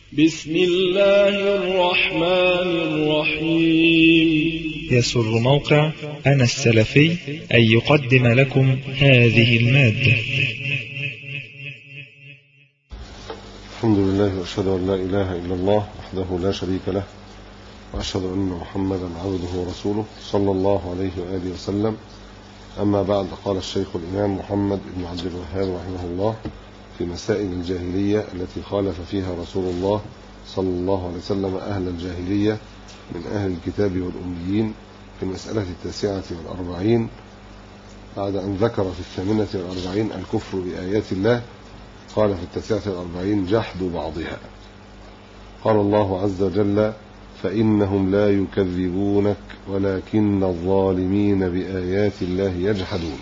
بسم الله الرحمن الرحيم. يسر موقع أنا السلفي أن يقدم لكم هذه المادة. الحمد لله وأشهد أن لا إله إلا الله وحده لا شريك له، وأشهد أن محمدا عبده ورسوله صلى الله عليه وآله وسلم. أما بعد، قال الشيخ الإمام محمد بن عبد الوهاب رحمه الله في مسائل الجاهلية التي خالف فيها رسول الله صلى الله عليه وسلم أهل الجاهلية من أهل الكتاب والأميين، في المسألة 49 بعد أن ذكر في 48 الكفر بآيات الله، قال في 49 جحد بعضها. قال الله عز وجل: فإنهم لا يكذبونك ولكن الظالمين بآيات الله يجحدون.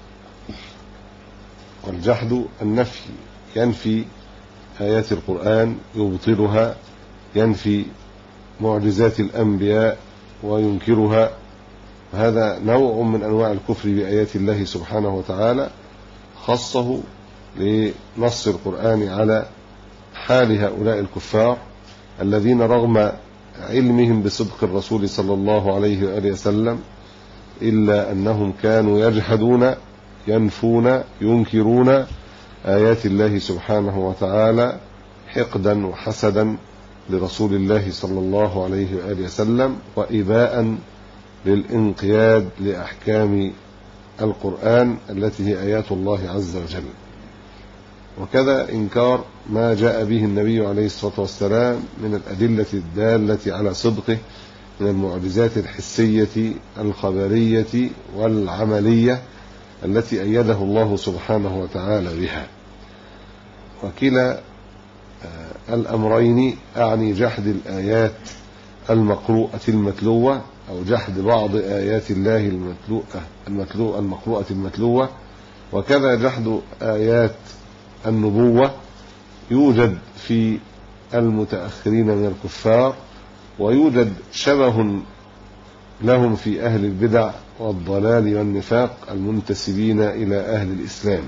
والجحد النفي، ينفي آيات القرآن، يبطلها، ينفي معجزات الأنبياء وينكرها. هذا نوع من أنواع الكفر بآيات الله سبحانه وتعالى، خصه لنص القرآن على حال هؤلاء الكفار الذين رغم علمهم بصدق الرسول صلى الله عليه وآله وسلم إلا أنهم كانوا يجحدون، ينفون، ينكرون آيات الله سبحانه وتعالى حقدا وحسدا لرسول الله صلى الله عليه وآله وسلم، وإباء للانقياد لأحكام القرآن التي هي آيات الله عز وجل. وكذا إنكار ما جاء به النبي عليه الصلاة والسلام من الأدلة الدالة على صدقه من المعجزات الحسية الخبرية والعملية التي أيده الله سبحانه وتعالى بها. وكلا الأمرين أعني جحد الآيات المقروءة المتلوة، أو جحد بعض آيات الله المقروءة المتلوة، وكذا جحد آيات النبوة يوجد في المتأخرين من الكفار، ويوجد شبه لهم في أهل البدع والضلال والنفاق المنتسبين إلى أهل الإسلام.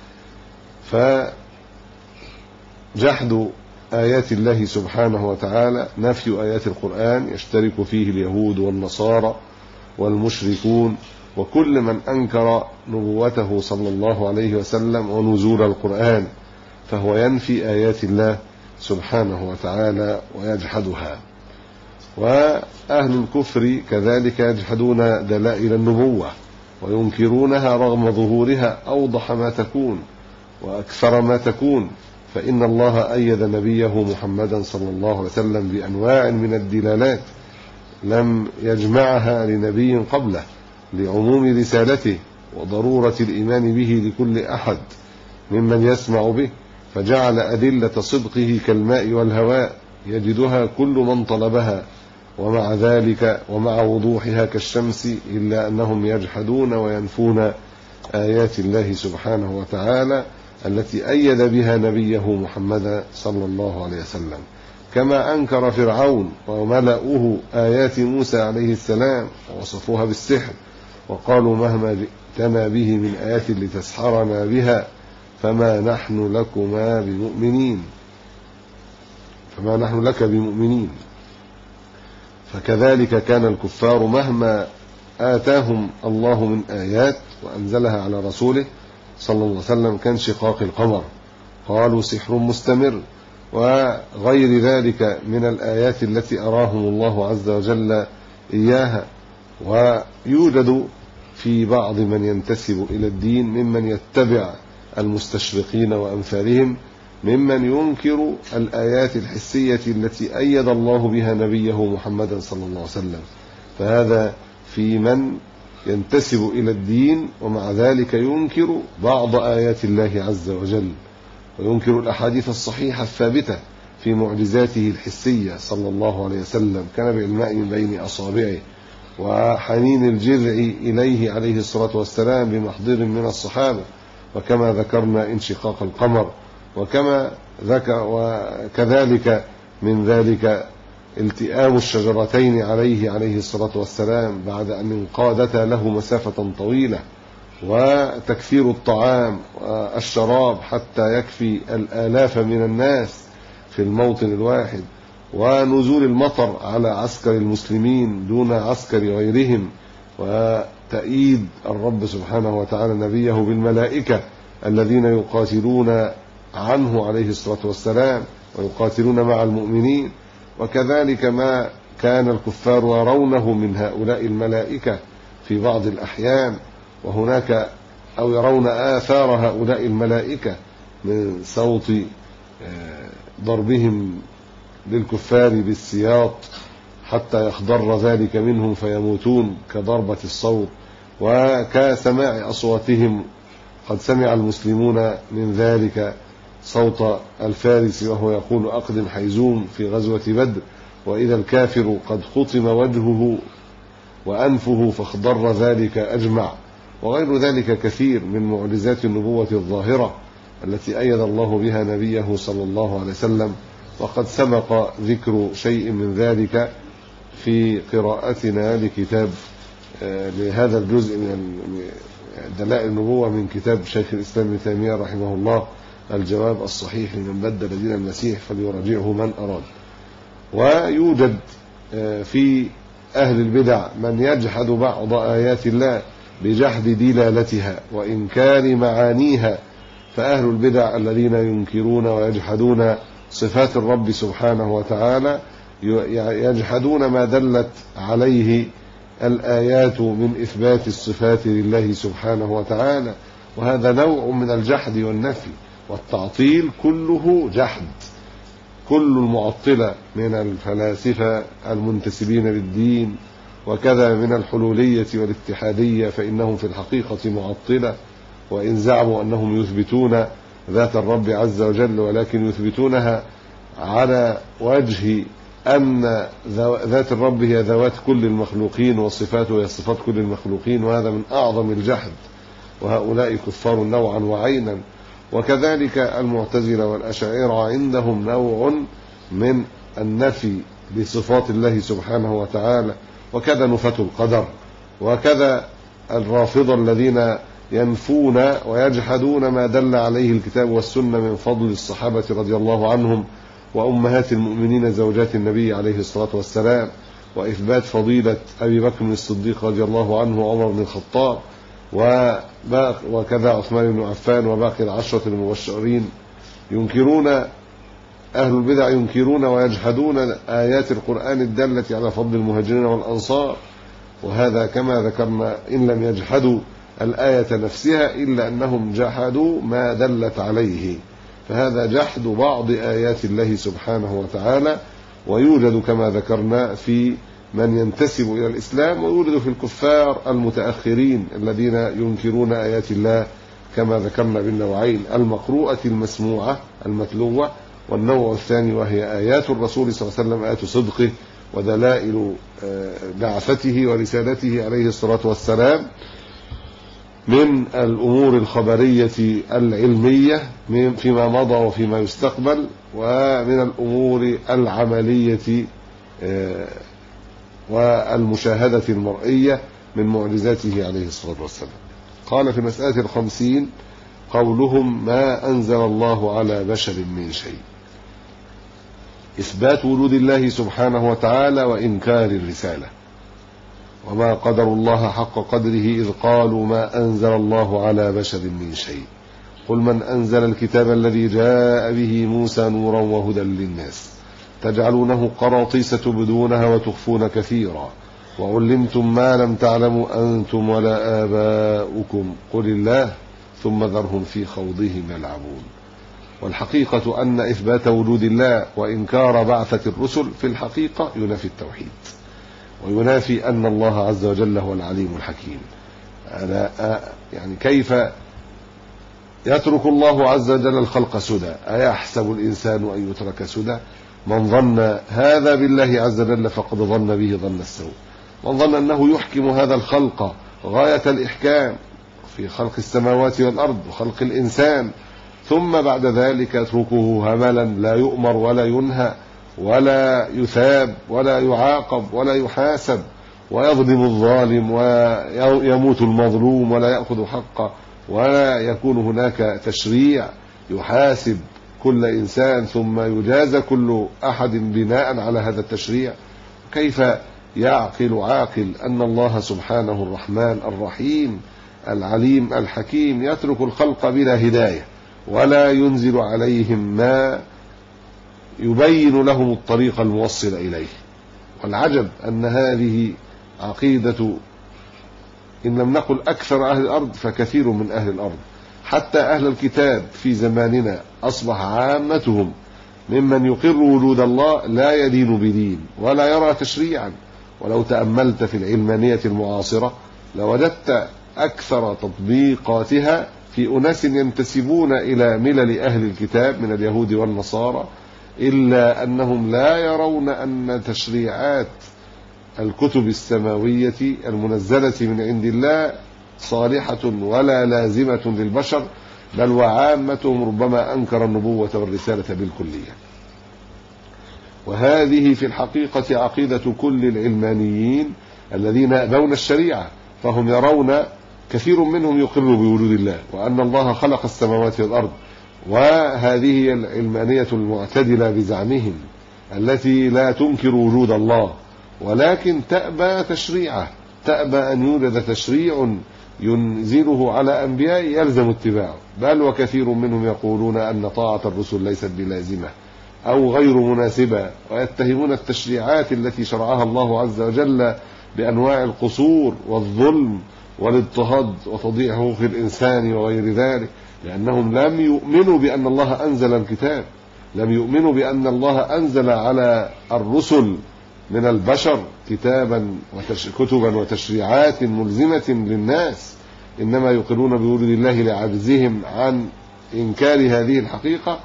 فجحد آيات الله سبحانه وتعالى، نفي آيات القرآن، يشترك فيه اليهود والنصارى والمشركون وكل من أنكر نبوته صلى الله عليه وسلم ونزول القرآن، فهو ينفي آيات الله سبحانه وتعالى ويجحدها. وأهل الكفر كذلك يجحدون دلائل النبوة وينكرونها رغم ظهورها أوضح ما تكون وأكثر ما تكون، فإن الله أيد نبيه محمدا صلى الله عليه وسلم بأنواع من الدلالات لم يجمعها لنبي قبله، لعموم رسالته وضرورة الإيمان به لكل أحد ممن يسمع به، فجعل أدلة صدقه كالماء والهواء يجدها كل من طلبها، ومع ذلك ومع وضوحها كالشمس، إلا أنهم يجحدون وينفون آيات الله سبحانه وتعالى التي أيد بها نبيه محمد صلى الله عليه وسلم. كما أنكر فرعون وملأوه آيات موسى عليه السلام ووصفوها بالسحر، وقالوا: مهما جئتنا به من آيات لتسحرنا بها فما نحن لك بمؤمنين. فكذلك كان الكفار مهما آتاهم الله من آيات وأنزلها على رسوله صلى الله عليه وسلم كانشقاق القمر، قالوا سحر مستمر، وغير ذلك من الآيات التي أراهم الله عز وجل إياها. ويوجد في بعض من ينتسب إلى الدين ممن يتبع المستشرقين وأمثالهم ممن ينكر الآيات الحسية التي أيد الله بها نبيه محمدا صلى الله عليه وسلم، فهذا في من ينتسب إلى الدين ومع ذلك ينكر بعض آيات الله عز وجل، وينكر الأحاديث الصحيحة الثابتة في معجزاته الحسية صلى الله عليه وسلم، كنبع الماء من بين أصابعه وحنين الجذع إليه عليه الصلاة والسلام بمحضر من الصحابة، وكما ذكرنا انشقاق القمر، وكذلك من ذلك التئام الشجرتين عليه الصلاة والسلام بعد أن انقادتا له مسافة طويلة، وتكثير الطعام والشراب حتى يكفي الآلاف من الناس في الموطن الواحد، ونزول المطر على عسكر المسلمين دون عسكر غيرهم، وتأييد الرب سبحانه وتعالى نبيه بالملائكة الذين يقاتلون عنه عليه الصلاة والسلام ويقاتلون مع المؤمنين. وكذلك ما كان الكفار يرونه من هؤلاء الملائكة في بعض الأحيان، وهناك أو يرون آثار هؤلاء الملائكة من صوت ضربهم للكفار بالسياط حتى يخضر ذلك منهم فيموتون كضربة الصوت، وكسماع أصواتهم. قد سمع المسلمون من ذلك صوت الفارس وهو يقول أقدم حيزوم في غزوة بدر، وإذا الكافر قد خطم وجهه وأنفه فاخضر ذلك أجمع، وغير ذلك كثير من معجزات النبوة الظاهرة التي أيد الله بها نبيه صلى الله عليه وسلم. وقد سبق ذكر شيء من ذلك في قراءتنا لكتاب لهذا الجزء من دلائل النبوة من كتاب شيخ الإسلام ابن تيمية رحمه الله، الجواب الصحيح لمن بدل دين المسيح فليراجعه من أراد. ويوجد في أهل البدع من يجحد بعض آيات الله بجحد دلالتها وإنكار معانيها، فأهل البدع الذين ينكرون ويجحدون صفات الرب سبحانه وتعالى يجحدون ما دلت عليه الآيات من إثبات الصفات لله سبحانه وتعالى، وهذا نوع من الجحد والنفي والتعطيل كله جحد. كل المعطلة من الفلاسفة المنتسبين للدين وكذا من الحلولية والاتحادية فإنهم في الحقيقة معطلة، وإن زعموا أنهم يثبتون ذات الرب عز وجل ولكن يثبتونها على وجه أن ذات الرب هي ذوات كل المخلوقين وصفاته هي صفات كل المخلوقين، وهذا من أعظم الجحد، وهؤلاء كفار نوعا وعينا. وكذلك المعتزلة والأشاعرة عندهم نوع من النفي بصفات الله سبحانه وتعالى، وكذا نفاة القدر، وكذا الرافضة الذين ينفون ويجحدون ما دل عليه الكتاب والسنة من فضل الصحابة رضي الله عنهم وأمهات المؤمنين زوجات النبي عليه الصلاة والسلام، وإثبات فضيلة أبي بكر الصديق رضي الله عنه وعمر بن الخطاب وكذا عثمان بن عفان وباقي العشرة المبشرين. ينكرون أهل البدع ينكرون ويجحدون آيات القرآن الدالة على فضل المهاجرين والأنصار، وهذا كما ذكرنا إن لم يجحدوا الآية نفسها إلا أنهم جحدوا ما دلت عليه، فهذا جحد بعض آيات الله سبحانه وتعالى. ويوجد كما ذكرنا في من ينتسب إلى الإسلام، ويوجد في الكفار المتأخرين الذين ينكرون آيات الله كما ذكرنا بالنوعين: المقروءة المسموعة المتلوة، والنوع الثاني وهي آيات الرسول صلى الله عليه وسلم، آيات صدقه ودلائل بعثته ورسالته عليه الصلاة والسلام من الأمور الخبرية العلمية فيما مضى وفيما يستقبل، ومن الأمور العملية والمشاهدة المرئية من معجزاته عليه الصلاة والسلام. قال في مسألة 50: قولهم ما أنزل الله على بشر من شيء، إثبات وجود الله سبحانه وتعالى وإنكار الرسالة. وما قدر الله حق قدره إذ قالوا ما أنزل الله على بشر من شيء، قل من أنزل الكتاب الذي جاء به موسى نورا وهدى للناس تجعلونه قراطيس تبدونها وتخفون كثيرا وعلمتم ما لم تعلموا أنتم ولا آباؤكم قل الله ثم ذرهم في خوضهم يلعبون. والحقيقة أن إثبات وجود الله وإنكار بعثة الرسل في الحقيقة ينافي التوحيد، وينافي أن الله عز وجل هو العليم الحكيم. يعني كيف يترك الله عز وجل الخلق سدى؟ أيحسب الإنسان أن يترك سدى؟ من ظن هذا بالله عز وجل فقد ظن به ظن السوء. من ظن أنه يحكم هذا الخلق غاية الإحكام في خلق السماوات والأرض وخلق الإنسان، ثم بعد ذلك يتركه هملا لا يؤمر ولا ينهى ولا يثاب ولا يعاقب ولا يحاسب، ويظلم الظالم ويموت المظلوم ولا يأخذ حقه، ولا يكون هناك تشريع يحاسب كل إنسان ثم يجازى كل أحد بناء على هذا التشريع؟ كيف يعقل عاقل أن الله سبحانه الرحمن الرحيم العليم الحكيم يترك الخلق بلا هداية ولا ينزل عليهم ما يبين لهم الطريق الموصل إليه؟ والعجب أن هذه عقيدة إن لم نقل أكثر أهل الأرض فكثير من أهل الأرض، حتى أهل الكتاب في زماننا أصبح عامتهم ممن يقر وجود الله لا يدين بدين ولا يرى تشريعا. ولو تأملت في العلمانية المعاصرة لوجدت أكثر تطبيقاتها في أناس ينتسبون إلى ملل أهل الكتاب من اليهود والنصارى، إلا أنهم لا يرون أن تشريعات الكتب السماوية المنزلة من عند الله صالحة ولا لازمة للبشر، بل وعامتهم ربما أنكر النبوة والرسالة بالكلية. وهذه في الحقيقة عقيدة كل العلمانيين الذين يأبون الشريعة، فهم يرون كثير منهم يقر بوجود الله وأن الله خلق السماوات والأرض، وهذه العلمانية المعتدلة بزعمهم التي لا تنكر وجود الله ولكن تأبى تشريعه، تأبى أن يوجد تشريع ينزله على أنبياء يلزم اتباعه، بل وكثير منهم يقولون أن طاعة الرسل ليست بلازمة أو غير مناسبة، ويتهمون التشريعات التي شرعها الله عز وجل بأنواع القصور والظلم والاضطهاد وتضييع حقوق الإنسان وغير ذلك، لأنهم لم يؤمنوا بأن الله أنزل الكتاب، لم يؤمنوا بأن الله أنزل على الرسل من البشر كتبا وتشريعات ملزمة للناس، إنما يقرون بوجود الله لعجزهم عن إنكار هذه الحقيقة،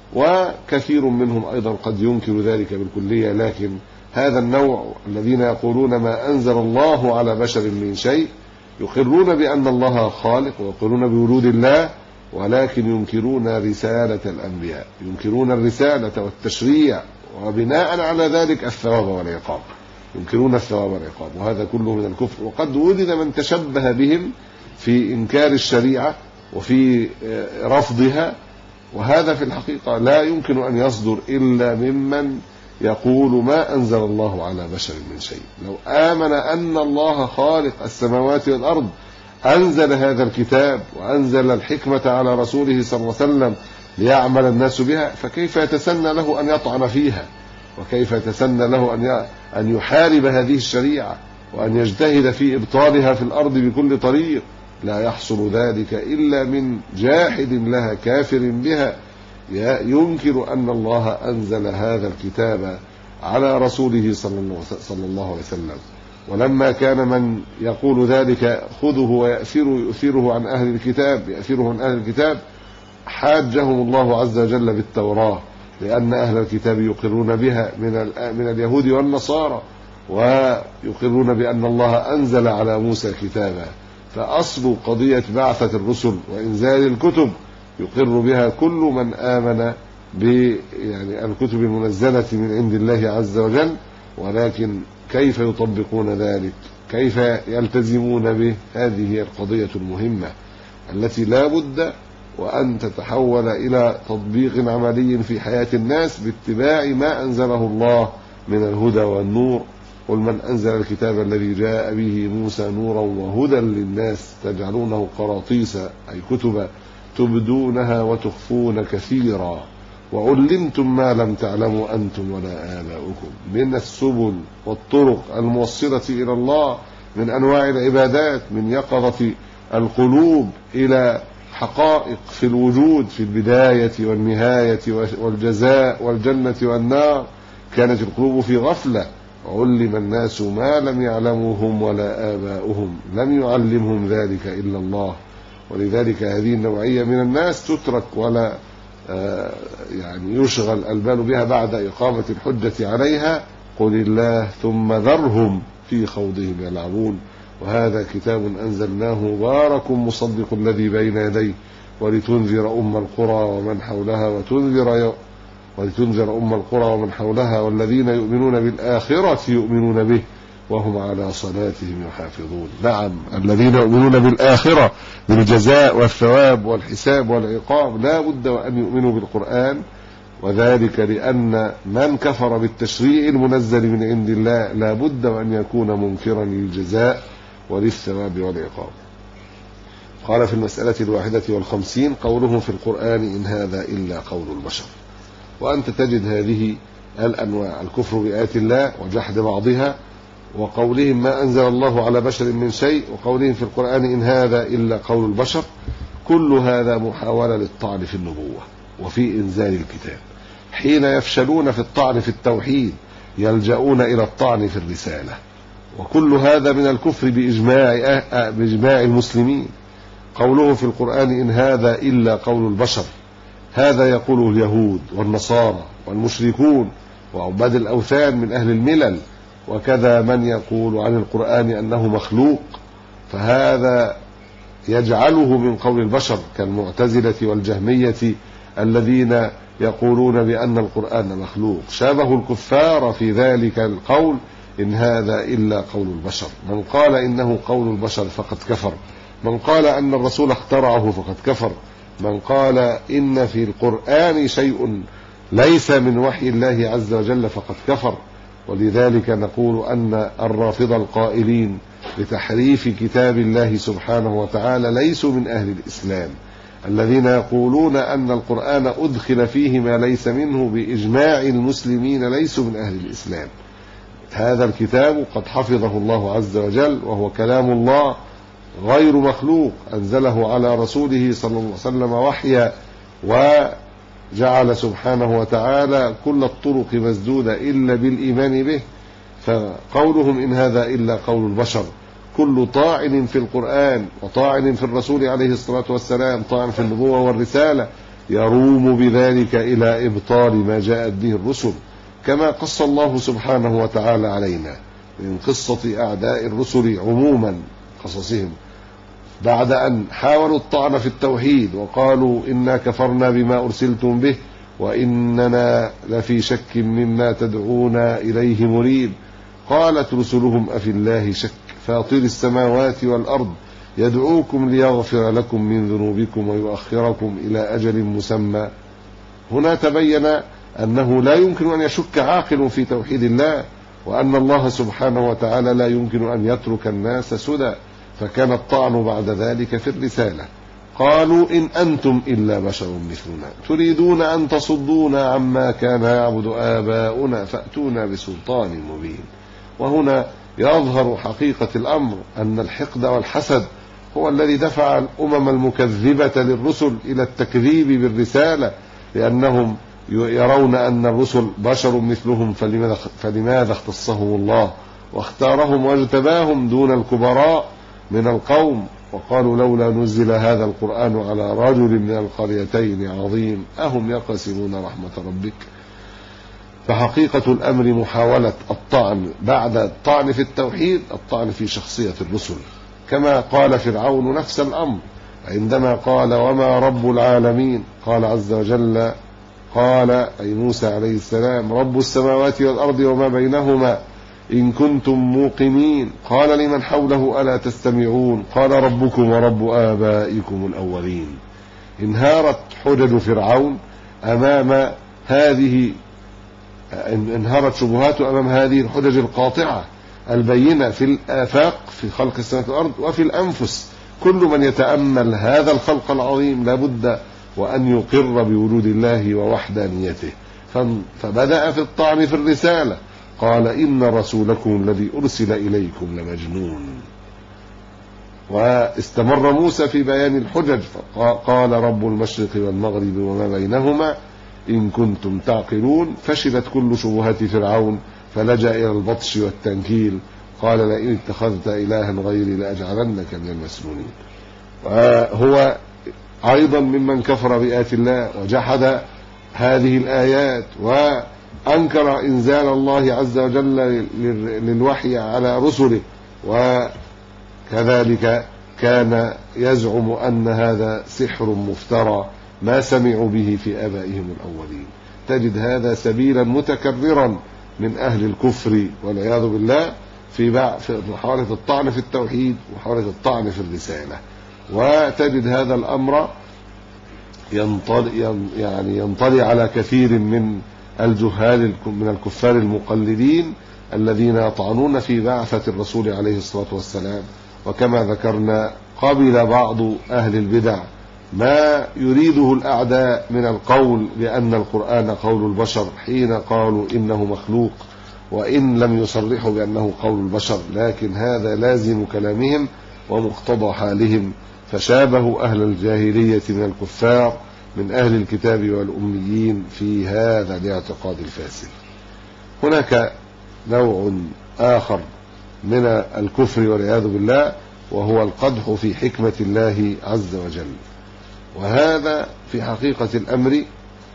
وكثير منهم أيضا قد ينكر ذلك بالكلية. لكن هذا النوع الذين يقولون ما أنزل الله على بشر من شيء يقرون بأن الله خالق ويقرون بوجود الله، ولكن ينكرون رسالة الأنبياء، ينكرون الرسالة والتشريع، وبناء على ذلك الثواب والعقاب، ينكرون الثواب والعقاب، وهذا كله من الكفر. وقد وجد من تشبه بهم في إنكار الشريعة وفي رفضها، وهذا في الحقيقة لا يمكن أن يصدر إلا ممن يقول ما أنزل الله على بشر من شيء. لو آمن أن الله خالق السماوات والأرض أنزل هذا الكتاب وأنزل الحكمة على رسوله صلى الله عليه وسلم ليعمل الناس بها، فكيف يتسنى له أن يطعن فيها؟ وكيف يتسنى له أن يحارب هذه الشريعة وأن يجتهد في إبطالها في الأرض بكل طريق؟ لا يحصل ذلك إلا من جاحد لها كافر بها ينكر أن الله أنزل هذا الكتاب على رسوله صلى الله عليه وسلم. ولما كان من يقول ذلك خذه ويؤثره عن أهل الكتاب، يأثره عن أهل الكتاب، حاجهم الله عز وجل بالتوراة، لأن أهل الكتاب يقرون بها من اليهود والنصارى، ويقرون بأن الله أنزل على موسى كتابا. فأصل قضية بعثة الرسل وإنزال الكتب يقر بها كل من آمن الكتب المنزلة من عند الله عز وجل، ولكن كيف يطبقون ذلك؟ كيف يلتزمون به؟ هذه هي القضية المهمة التي لا بد وأن تتحول إلى تطبيق عملي في حياة الناس باتباع ما أنزله الله من الهدى والنور. قل من أنزل الكتاب الذي جاء به موسى نورا وهدى للناس تجعلونه قراطيس أي كتبا تبدونها وتخفون كثيرا وعلمتم ما لم تعلموا أنتم ولا آباؤكم من السبل والطرق الموصلة إلى الله من أنواع العبادات، من يقظة القلوب إلى حقائق في الوجود في البداية والنهاية والجزاء والجنة والنار. كانت القلوب في غفلة، علم الناس ما لم يعلموا هم ولا آباؤهم، لم يعلمهم ذلك إلا الله. ولذلك هذه النوعية من الناس تترك ولا يشغل البال بها بعد إقامة الحجة عليها. قل الله ثم ذرهم في خوضهم يلعبون. وهذا كتاب أنزلناه مبارك مصدق الذي بين يديه ولتنذر أم القرى ومن حولها ولتنذر أم القرى ومن حولها والذين يؤمنون بالآخرة يؤمنون به وهم على صلاتهم يحافظون. نعم، الذين يؤمنون بالآخرة، بالجزاء والثواب والحساب والعقاب، لا بد وأن يؤمنوا بالقرآن، وذلك لأن من كفر بالتشريع المنزل من عند الله لا بد وأن يكون منكرا للجزاء وللثواب والعقاب. قال في المسألة 51 قولهم في القرآن إن هذا إلا قول البشر. وأنت تجد هذه الأنواع: الكفر بآيات الله وجحد بعضها، وقولهم ما أنزل الله على بشر من شيء، وقولهم في القرآن إن هذا إلا قول البشر. كل هذا محاولة للطعن في النبوة وفي إنزال الكتاب. حين يفشلون في الطعن في التوحيد يلجؤون إلى الطعن في الرسالة، وكل هذا من الكفر بإجماع المسلمين. قوله في القرآن إن هذا إلا قول البشر، هذا يقوله اليهود والنصارى والمشركون وعباد الأوثان من أهل الملل، وكذا من يقول عن القرآن أنه مخلوق، فهذا يجعله من قول البشر، كالمعتزلة والجهمية الذين يقولون بأن القرآن مخلوق. شابهوا الكفار في ذلك القول إن هذا إلا قول البشر. من قال إنه قول البشر فقد كفر، من قال أن الرسول اخترعه فقد كفر، من قال إن في القرآن شيء ليس من وحي الله عز وجل فقد كفر. ولذلك نقول أن الرافضة القائلين بتحريف كتاب الله سبحانه وتعالى ليسوا من أهل الإسلام، الذين يقولون أن القرآن أدخل فيه ما ليس منه بإجماع المسلمين ليسوا من أهل الإسلام. هذا الكتاب قد حفظه الله عز وجل، وهو كلام الله غير مخلوق، أنزله على رسوله صلى الله عليه وسلم وحيا، وجعل سبحانه وتعالى كل الطرق مسدودة إلا بالإيمان به. فقولهم إن هذا إلا قول البشر، كل طاعن في القرآن وطاعن في الرسول عليه الصلاة والسلام، طاعن في النبوة والرسالة، يروم بذلك إلى إبطال ما جاءت به الرسل، كما قص الله سبحانه وتعالى علينا من قصة أعداء الرسل عموما قصصهم، بعد أن حاولوا الطعن في التوحيد وقالوا إنا كفرنا بما أرسلتم به وإننا لفي شك مما تدعونا إليه مريب. قالت رسلهم أفي الله شك فاطر السماوات والأرض يدعوكم ليغفر لكم من ذنوبكم ويؤخركم إلى أجل مسمى. هنا تبين أنه لا يمكن أن يشك عاقل في توحيد الله، وأن الله سبحانه وتعالى لا يمكن أن يترك الناس سدى، فكان الطعن بعد ذلك في الرسالة. قالوا إن أنتم إلا بشر مثلنا تريدون أن تصدونا عما كان يعبد آباؤنا فأتونا بسلطان مبين. وهنا يظهر حقيقة الأمر، أن الحقد والحسد هو الذي دفع الأمم المكذبة للرسل إلى التكذيب بالرسالة، لأنهم يرون أن الرسل بشر مثلهم، فلماذا اختصهم الله واختارهم واجتباهم دون الكبراء من القوم؟ وقالوا لولا نزل هذا القرآن على رجل من القريتين عظيم أهم يقسمون رحمة ربك. فحقيقة الأمر محاولة الطعن بعد الطعن في التوحيد، الطعن في شخصية الرسل، كما قال فرعون نفس الأمر عندما قال وما رب العالمين. قال عز وجل، قال أي موسى عليه السلام رب السماوات والأرض وما بينهما إن كنتم موقنين. قال لمن حوله ألا تستمعون قال ربكم ورب آبائكم الأولين. انهارت حجج فرعون أمام هذه، انهارت شبهاته أمام هذه الحجج القاطعة البينة في الآفاق في خلق السماوات والأرض وفي الأنفس. كل من يتأمل هذا الخلق العظيم لابد وأن يقر بوجود الله ووحدانيته. فبدأ في الطعن في الرسالة، قال إن رسولكم الذي أرسل إليكم لمجنون. واستمر موسى في بيان الحجج، فقال رب المشرق والمغرب وما بينهما إن كنتم تعقلون. فشلت كل شبهات فرعون فلجأ إلى البطش والتنكيل، قال لئن اتخذت إلها غيري لأجعلنك من المسنونين. وهو أيضا ممن كفر بآيات الله وجحد هذه الآيات وأنكر إنزال الله عز وجل للوحي على رسله، وكذلك كان يزعم أن هذا سحر مفترى ما سمعوا به في آبائهم الأولين. تجد هذا سبيلا متكررا من أهل الكفر والعياذ بالله في محاولة الطعن في التوحيد ومحاولة الطعن في الرسالة. وتجد هذا الأمر ينطلي على كثير من الجهال من الكفار المقلدين الذين يطعنون في بعثة الرسول عليه الصلاة والسلام. وكما ذكرنا قبل بعض أهل البدع ما يريده الأعداء من القول بأن القرآن قول البشر حين قالوا إنه مخلوق، وإن لم يصرحوا بأنه قول البشر، لكن هذا لازم كلامهم ومقتضى حالهم، فشابهوا أهل الجاهلية من الكفار من أهل الكتاب والأميين في هذا الاعتقاد الفاسد. هناك نوع آخر من الكفر والعياذ بالله، وهو القدح في حكمة الله عز وجل. وهذا في حقيقة الأمر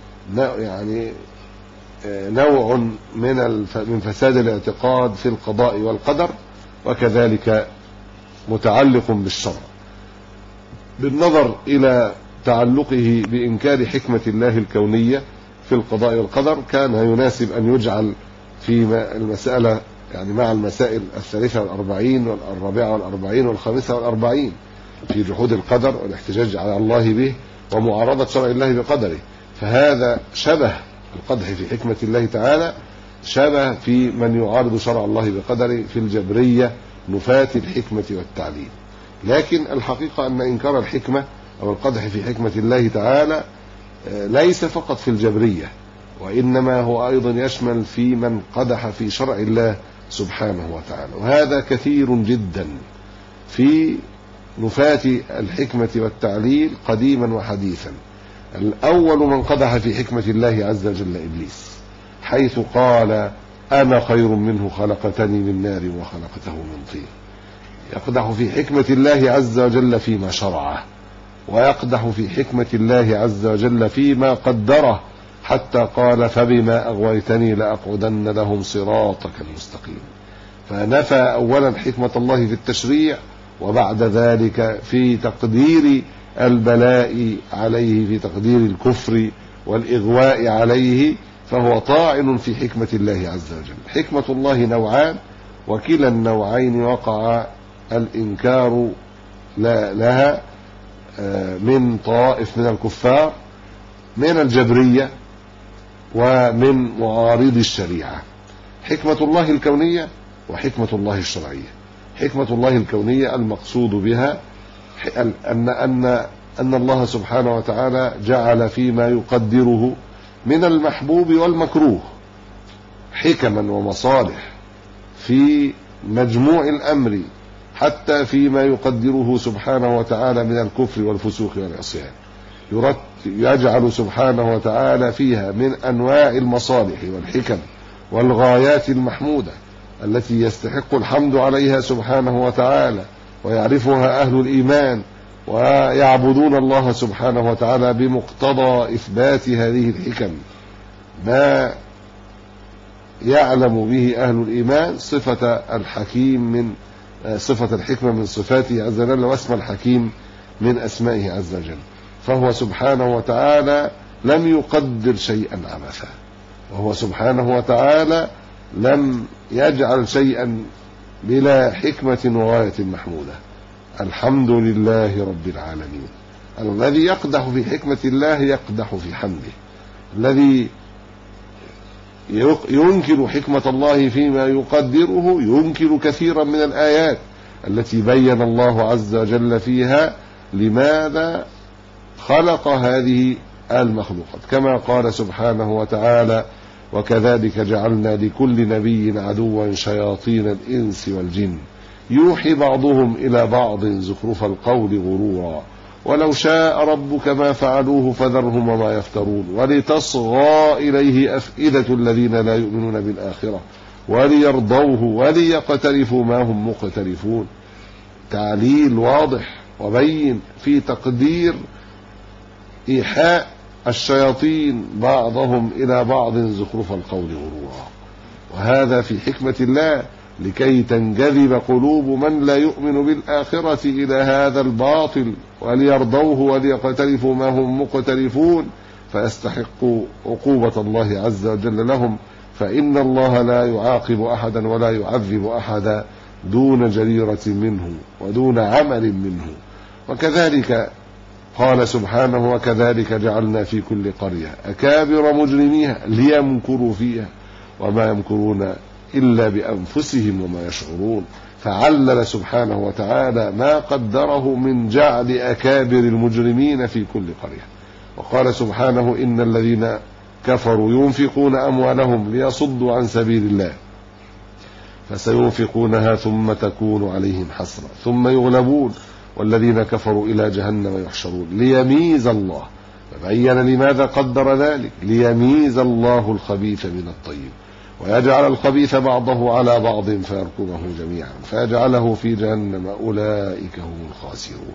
نوع من فساد الاعتقاد في القضاء والقدر، وكذلك متعلق بالشرع بالنظر إلى تعلقه بإنكار حكمة الله الكونية في القضاء والقدر. كان يناسب أن يجعل في المسألة مع المسائل 43 والرابعة 45 في جحود القدر والاحتجاج على الله به ومعارضة شرع الله بقدره. فهذا شبه القدح في حكمة الله تعالى، شبه في من يعارض شرع الله بقدره في الجبرية نفاة الحكمة والتعليل. لكن الحقيقة أن إنكار الحكمة أو القدح في حكمة الله تعالى ليس فقط في الجبرية، وإنما هو أيضا يشمل في من قدح في شرع الله سبحانه وتعالى. وهذا كثير جدا في نفاة الحكمة والتعليل قديما وحديثا. الأول من قدح في حكمة الله عز وجل إبليس، حيث قال أنا خير منه خلقتني من نار وخلقته من طين. يقدح في حكمة الله عز وجل فيما شرعه، ويقدح في حكمة الله عز وجل فيما قدره، حتى قال فبما أغويتني لأقعدن لهم صراطك المستقيم. فنفى أولا حكمة الله في التشريع، وبعد ذلك في تقدير البلاء عليه، في تقدير الكفر والإغواء عليه، فهو طاعن في حكمة الله عز وجل. حكمة الله نوعان، وكلا النوعين وقع الإنكار لها من طائف من الكفار من الجبرية ومن معارض الشريعة. حكمة الله الكونية وحكمة الله الشرعية. حكمة الله الكونية المقصود بها أن الله سبحانه وتعالى جعل فيما يقدره من المحبوب والمكروه حكما ومصالح في مجموع الأمر، حتى فيما يقدره سبحانه وتعالى من الكفر والفسوق والعصيان. يجعل سبحانه وتعالى فيها من أنواع المصالح والحكم والغايات المحمودة التي يستحق الحمد عليها سبحانه وتعالى، ويعرفها أهل الإيمان ويعبدون الله سبحانه وتعالى بمقتضى إثبات هذه الحكم، ما يعلم به أهل الإيمان صفة الحكيم من صفة الحكمة من صفاته عز وجل، واسم الحكيم من أسمائه عز وجل. فهو سبحانه وتعالى لم يقدر شيئا عبثا، وهو سبحانه وتعالى لم يجعل شيئا بلا حكمة وغاية محمودة. الحمد لله رب العالمين. الذي يقدح في حكمة الله يقدح في حمده. الذي ينكر حكمة الله فيما يقدره ينكر كثيرا من الآيات التي بين الله عز وجل فيها لماذا خلق هذه المخلوقات، كما قال سبحانه وتعالى وكذلك جعلنا لكل نبي عدوا شياطين الإنس والجن يوحي بعضهم إلى بعض زخرف القول غرورا ولو شاء ربك ما فعلوه فذرهم وما يفترون ولتصغى إليه أفئدة الذين لا يؤمنون بالآخرة وليرضوه وليقترفوا ما هم مقترفون. تعليل واضح وبين في تقدير إيحاء الشياطين بعضهم إلى بعض زخرف القول غرورا، وهذا في حكمة الله لكي تنجذب قلوب من لا يؤمن بالآخرة إلى هذا الباطل وليرضوه وليقترفوا ما هم مقترفون فيستحقوا عقوبة الله عز وجل لهم فإن الله لا يعاقب أحدا ولا يعذب أحدا دون جريرة منه ودون عمل منه. وكذلك قال سبحانه: وكذلك جعلنا في كل قرية أكابر مجرميها ليمكروا فيها وما يمكرون إلا بأنفسهم وما يشعرون. فعلل سبحانه وتعالى ما قدره من جعل أكابر المجرمين في كل قرية. وقال سبحانه: إن الذين كفروا ينفقون أموالهم ليصدوا عن سبيل الله فسينفقونها ثم تكون عليهم حسرة ثم يغلبون والذين كفروا إلى جهنم يحشرون ليميز الله. فبين لماذا قدر ذلك: ليميز الله الخبيث من الطيب ويجعل الخبيث بعضه على بعض فيركمه جميعا فيجعله في جهنم أولئك هم الخاسرون.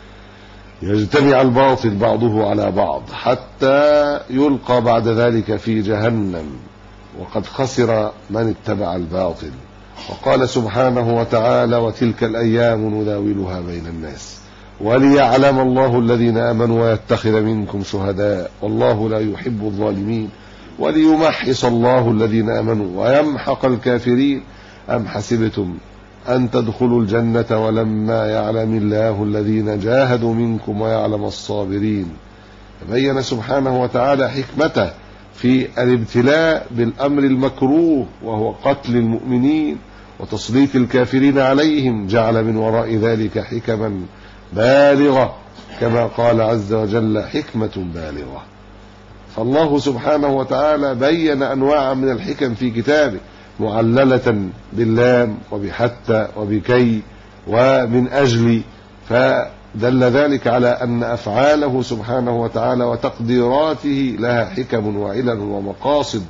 يجتمع الباطل بعضه على بعض حتى يلقى بعد ذلك في جهنم وقد خسر من اتبع الباطل. وقال سبحانه وتعالى: وتلك الأيام نداولها بين الناس وليعلم الله الذين آمنوا ويتخذ منكم شهداء والله لا يحب الظالمين وليمحص الله الذين آمنوا ويمحق الكافرين أم حسبتم أن تدخلوا الجنة ولما يعلم الله الذين جاهدوا منكم ويعلم الصابرين. فبين سبحانه وتعالى حكمته في الابتلاء بالأمر المكروه وهو قتل المؤمنين وتسليط الكافرين عليهم، جعل من وراء ذلك حكما بالغة كما قال عز وجل: حكمة بالغة. فالله سبحانه وتعالى بين أنواع من الحكم في كتابه معللة باللام وبحتى وبكي ومن أجل، فدل ذلك على أن أفعاله سبحانه وتعالى وتقديراته لها حكم وعلل ومقاصد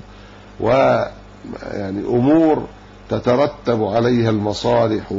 ويعني أمور تترتب عليها المصالح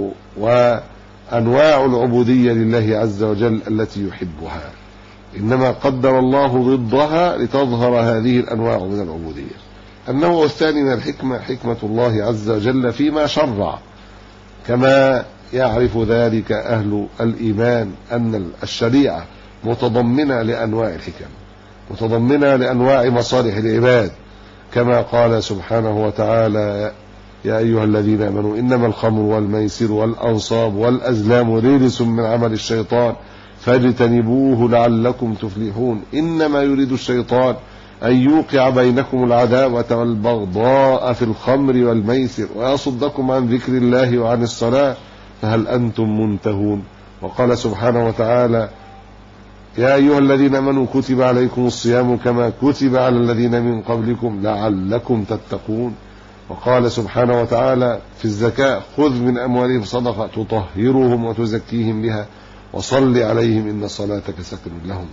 وأنواع العبودية لله عز وجل التي يحبها، إنما قدر الله ضدها لتظهر هذه الأنواع من العبودية. النوع الثاني من الحكمة حكمة الله عز وجل فيما شرع، كما يعرف ذلك أهل الإيمان أن الشريعة متضمنة لأنواع الحكم، متضمنة لأنواع مصالح العباد، كما قال سبحانه وتعالى: يا أيها الذين آمنوا إنما الخمر والميسر والأنصاب والأزلام رجس من عمل الشيطان فاجتنبوه لعلكم تفلحون إنما يريد الشيطان أن يوقع بينكم العداوة والبغضاء في الخمر والميسر ويصدكم عن ذكر الله وعن الصلاة فهل أنتم منتهون. وقال سبحانه وتعالى: يا أيها الذين آمنوا كتب عليكم الصيام كما كتب على الذين من قبلكم لعلكم تتقون. وقال سبحانه وتعالى في الزكاة: خذ من أموالهم صدقة تطهرهم وتزكيهم بها وصل عليهم إن صلاتك سكن لهم.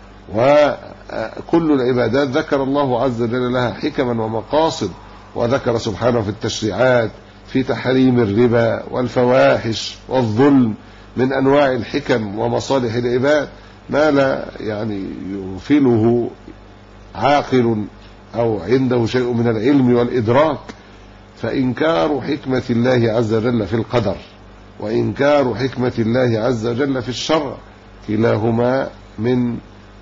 وكل العبادات ذكر الله عز وجل لها حكما ومقاصد، وذكر سبحانه في التشريعات في تحريم الربا والفواحش والظلم من أنواع الحكم ومصالح العباد ما لا يعني يغفله عاقل أو عنده شيء من العلم والإدراك. فإنكار حكمة الله عز وجل في القدر وإنكار حكمة الله عز وجل في الشرع كلاهما من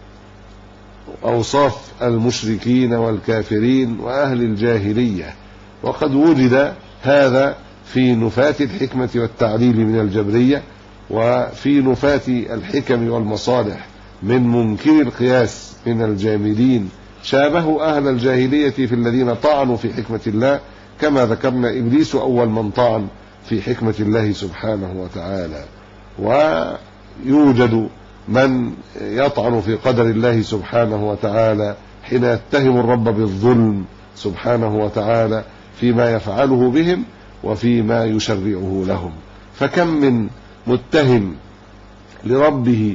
أوصاف المشركين والكافرين وأهل الجاهلية، وقد وجد هذا في نفاة الحكمة والتعليل من الجبرية، وفي نفاة الحكم والمصالح من منكر القياس من الجامدين، شابهوا أهل الجاهلية في الذين طعنوا في حكمة الله، كما ذكرنا إبليس أول من طعن في حكمة الله سبحانه وتعالى. ويوجد من يطعن في قدر الله سبحانه وتعالى حين يتهم الرب بالظلم سبحانه وتعالى فيما يفعله بهم وفيما يشرعه لهم. فكم من متهم لربه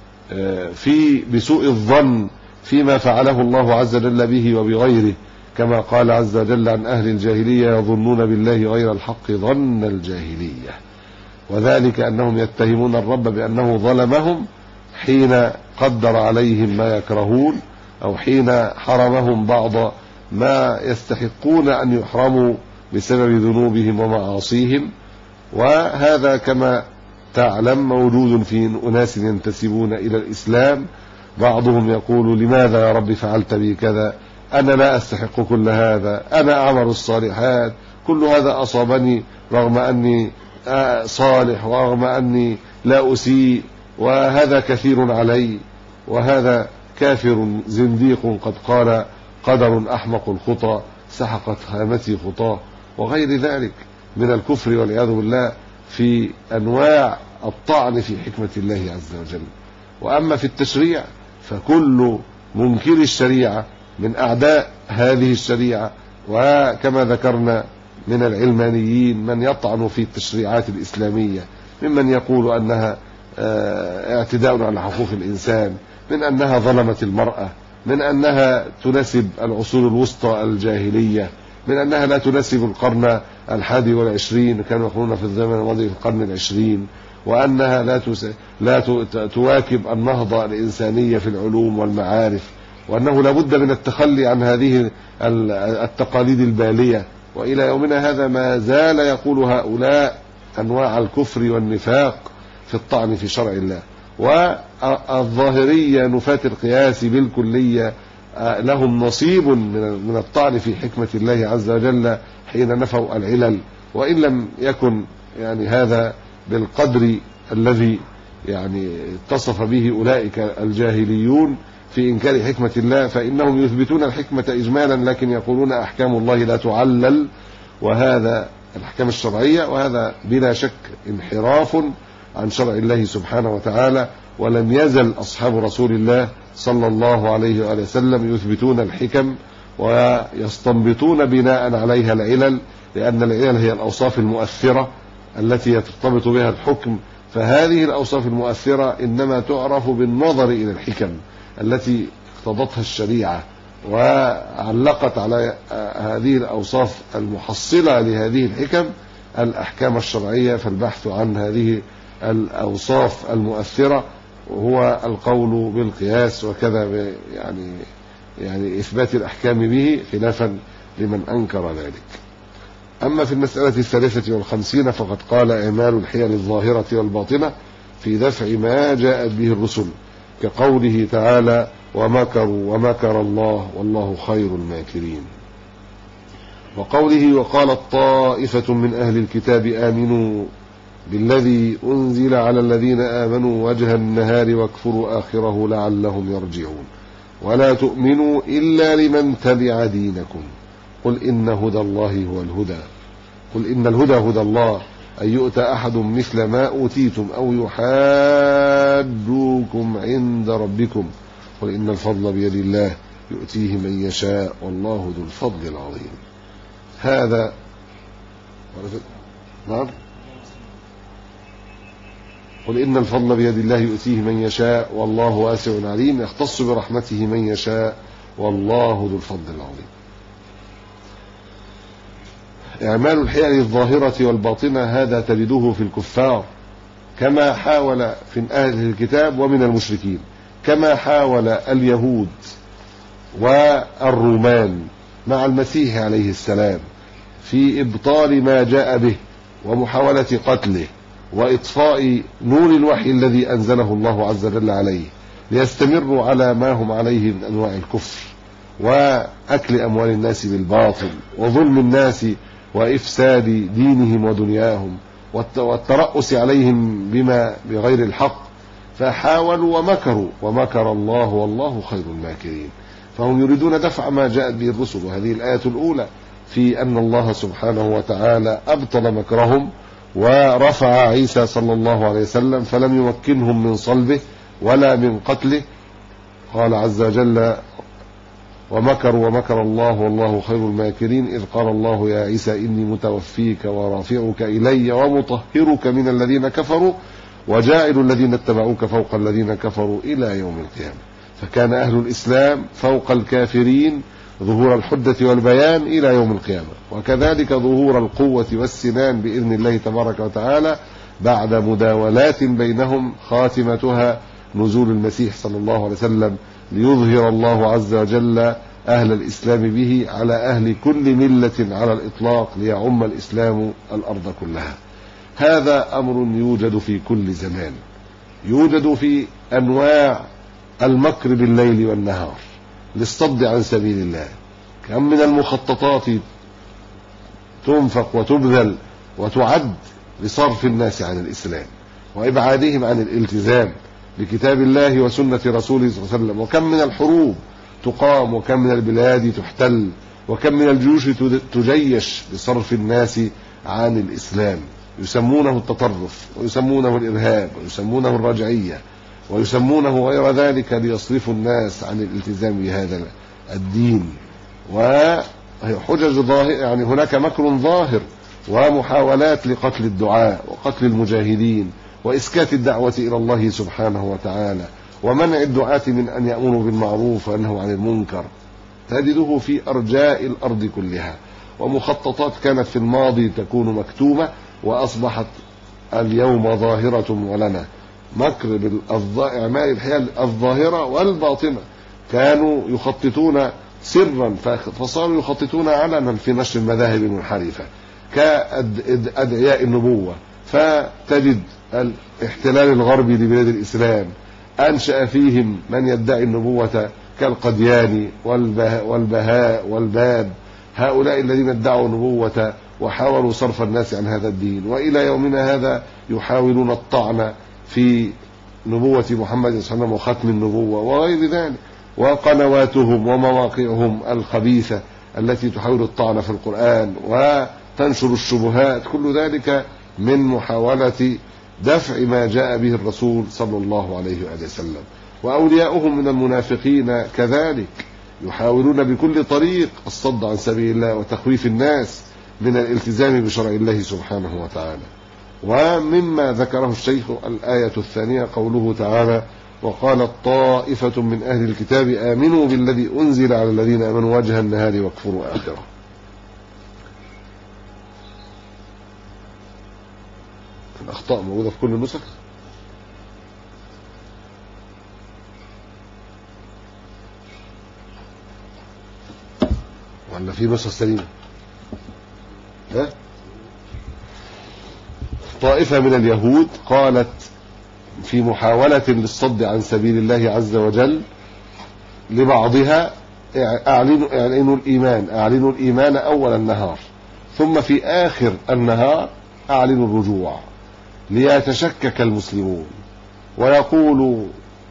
بسوء الظن فيما فعله الله عز وجل به وبغيره، كما قال عز وجل عن أهل الجاهلية: يظنون بالله غير الحق ظن الجاهلية. وذلك أنهم يتهمون الرب بأنه ظلمهم حين قدر عليهم ما يكرهون أو حين حرمهم بعض ما يستحقون أن يحرموا بسبب ذنوبهم ومعاصيهم. وهذا كما تعلم موجود في أناس ينتسبون إلى الإسلام، بعضهم يقول: لماذا يا رب فعلت بي كذا، أنا لا أستحق كل هذا، أنا أعمل الصالحات، كل هذا أصابني رغم أني صالح ورغم أني لا أسيء، وهذا كثير علي، وهذا كافر زنديق قد قال قدر أحمق الخطى سحقت هامتي خطاه، وغير ذلك من الكفر والعياذ بالله في أنواع الطعن في حكمة الله عز وجل. وأما في التشريع فكل منكر الشريعة من أعداء هذه الشريعة، وكما ذكرنا من العلمانيين من يطعن في التشريعات الإسلامية، ممن يقول أنها اعتداء على حقوق الإنسان، من أنها ظلمت المرأة، من أنها تناسب العصور الوسطى الجاهلية، من أنها لا تناسب القرن 21 كانوا يقولون في الزمن الماضي في القرن 20، وأنها لا تواكب النهضة الإنسانية في العلوم والمعارف، وأنه لابد من التخلي عن هذه التقاليد البالية. وإلى يومنا هذا ما زال يقول هؤلاء أنواع الكفر والنفاق في الطعن في شرع الله. والظاهرية نفاة القياس بالكلية لهم نصيب من الطعن في حكمة الله عز وجل حين نفوا العلل، وإن لم يكن يعني هذا بالقدر الذي يعني اتصف به أولئك الجاهليون في إنكار حكمة الله، فإنهم يثبتون الحكمة إجمالا لكن يقولون أحكام الله لا تعلل، وهذا الأحكام الشرعية، وهذا بلا شك انحراف عن شرع الله سبحانه وتعالى. ولم يزل أصحاب رسول الله صلى الله عليه وآله وسلم يثبتون الحكم ويستنبطون بناء عليها العلل، لأن العلل هي الأوصاف المؤثرة التي يرتبط بها الحكم، فهذه الأوصاف المؤثرة إنما تعرف بالنظر إلى الحكم التي اقتضتها الشريعة وعلقت على هذه الأوصاف المحصلة لهذه الحكم الأحكام الشرعية. فالبحث عن هذه الأوصاف المؤثرة وهو القول بالقياس، وكذا يعني إثبات الأحكام به خلافا لمن أنكر ذلك. أما في المسألة 53 فقد قال إعمال الحيل الظاهرة والباطنة في دفع ما جاءت به الرسل، كقوله تعالى ومكروا ومكر الله والله خير الماكرين، وقوله وقالت طائفة من أهل الكتاب آمنوا بالذي أنزل على الذين آمنوا وجه النهار واكفروا آخره لعلهم يرجعون، ولا تؤمنوا إلا لمن تبع دينكم قل إن هدى الله هو الهدى، قل إن الهدى هدى الله أن يؤتى أحد مثل ما أوتيتم أو يحاجوكم عند ربكم قل إن الفضل بيد الله يؤتيه من يشاء والله ذو الفضل العظيم. هذا نعم قل إن الفضل بيد الله يؤتيه من يشاء والله واسع عليم، يختص برحمته من يشاء والله ذو الفضل العظيم. إعمال الحيل الظاهرة والباطنة هذا تجده في الكفار كما حاول في أهل الكتاب ومن المشركين، كما حاول اليهود والرومان مع المسيح عليه السلام في إبطال ما جاء به ومحاولة قتله وإطفاء نور الوحي الذي أنزله الله عز وجل عليه، ليستمروا على ما هم عليه من أنواع الكفر وأكل أموال الناس بالباطل وظلم الناس وإفساد دينهم ودنياهم والترأس عليهم بما بغير الحق. فحاولوا ومكروا ومكر الله والله خير الماكرين، فهم يريدون دفع ما جاءت به الرسل. وهذه الآية الأولى في أن الله سبحانه وتعالى أبطل مكرهم ورفع عيسى صلى الله عليه وسلم فلم يمكنهم من صلبه ولا من قتله. قال عز وجل ومكروا ومكر الله والله خير الماكرين إذ قال الله يا عيسى إني متوفيك ورافعك إلي ومطهرك من الذين كفروا وجاعل الذين اتبعوك فوق الذين كفروا إلى يوم القيامة. فكان أهل الإسلام فوق الكافرين ظهور الحدة والبيان إلى يوم القيامة، وكذلك ظهور القوة والسنان بإذن الله تبارك وتعالى بعد مداولات بينهم خاتمتها نزول المسيح صلى الله عليه وسلم ليظهر الله عز وجل أهل الإسلام به على أهل كل ملة على الإطلاق ليعم الإسلام الأرض كلها. هذا أمر يوجد في كل زمان، يوجد في أنواع المكر بالليل والنهار للصد عن سبيل الله، كم من المخططات تنفق وتبذل وتعد لصرف الناس عن الإسلام وإبعادهم عن الالتزام بكتاب الله وسنة رسوله صلى الله عليه وسلم، وكم من الحروب تقام، وكم من البلاد تحتل، وكم من الجيوش تجيش لصرف الناس عن الإسلام. يسمونه التطرف، ويسمونه الإرهاب، ويسمونه الرجعية، ويسمونه غير ذلك ليصرفوا الناس عن الالتزام بهذا الدين. وحجج ظاهر، يعني هناك مكر ظاهر ومحاولات لقتل الدعاء وقتل المجاهدين وإسكات الدعوة إلى الله سبحانه وتعالى ومنع الدعاة من أن يأمروا بالمعروف وينهوا عن المنكر. تجده في أرجاء الأرض كلها، ومخططات كانت في الماضي تكون مكتومة وأصبحت اليوم ظاهرة ولنا. مكر بالأعمال الحياة الظاهرة والباطنة، كانوا يخططون سرا فصاروا يخططون علنا في نشر المذاهب المنحرفة كأدعياء النبوة. فتجد الاحتلال الغربي لبلاد الإسلام أنشأ فيهم من يدعي النبوة كالقدياني والبهاء والباب، هؤلاء الذين ادعوا النبوة وحاولوا صرف الناس عن هذا الدين، وإلى يومنا هذا يحاولون الطعن في نبوة محمد صلى الله عليه وسلم وختم النبوة وغير ذلك، وقنواتهم ومواقعهم الخبيثة التي تحاول الطعن في القرآن وتنشر الشبهات، كل ذلك من محاولة دفع ما جاء به الرسول صلى الله عليه وسلم. وأولياؤهم من المنافقين كذلك يحاولون بكل طريق الصد عن سبيل الله وتخويف الناس من الالتزام بشرع الله سبحانه وتعالى. ومما ذكره الشيخ الآية الثانية قوله تعالى: وقالت طائفة من أهل الكتاب آمنوا بالذي أنزل على الذين آمنوا وجه النهار واكفروا آخره. الأخطاء موجودة في كل النسخ. ولا في نسخ سليمة؟ طائفة من اليهود قالت في محاولة للصد عن سبيل الله عز وجل لبعضها: اعلنوا الإيمان أول النهار، ثم في آخر النهار أعلنوا الرجوع، ليتشكك المسلمون. ويقول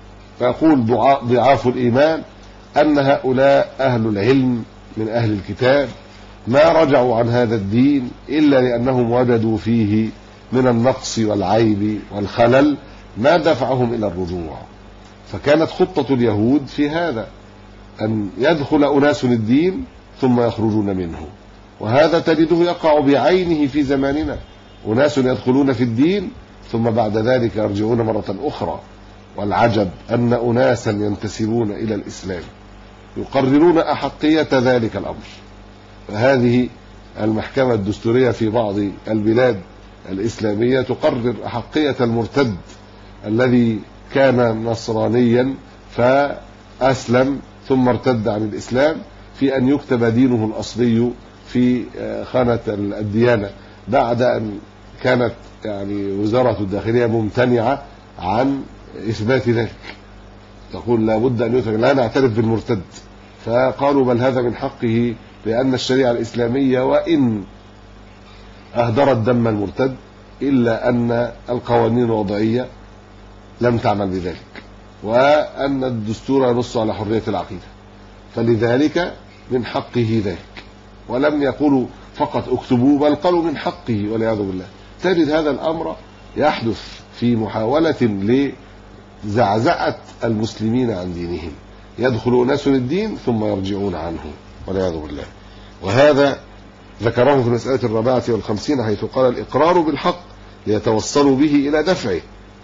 ضعاف الإيمان أن هؤلاء أهل العلم من أهل الكتاب ما رجعوا عن هذا الدين إلا لأنهم وجدوا فيه من النقص والعيب والخلل ما دفعهم إلى الرجوع. فكانت خطة اليهود في هذا أن يدخل أناس الدين ثم يخرجون منه، وهذا تجده يقع بعينه في زماننا، أناس يدخلون في الدين ثم بعد ذلك يرجعون مرة أخرى. والعجب أن أناسا ينتسبون إلى الإسلام يقررون أحقية ذلك الأمر. فهذه المحكمة الدستورية في بعض البلاد الإسلامية تقرر أحقية المرتد الذي كان نصرانيا فأسلم ثم ارتد عن الإسلام في أن يكتب دينه الأصلي في خانة الديانة، بعد أن كانت يعني وزارة الداخلية ممتنعة عن إثبات ذلك، تقول لا بد أن يترك، لا نعترف بالمرتد. فقالوا بل هذا من حقه، لأن الشريعة الإسلامية وإن أهدرت دم المرتد إلا أن القوانين الوضعية لم تعمل بذلك، وأن الدستور ينص على حرية العقيدة، فلذلك من حقه ذلك. ولم يقولوا فقط اكتبوه، بل قالوا من حقه والعياذ بالله. تجد هذا الأمر يحدث في محاولة لزعزعة المسلمين عن دينهم، يدخل ناس الدين ثم يرجعون عنه والعياذ بالله. وهذا ذكره في المسألة 54 حيث قال: الإقرار بالحق ليتوصلوا به إلى دفعه.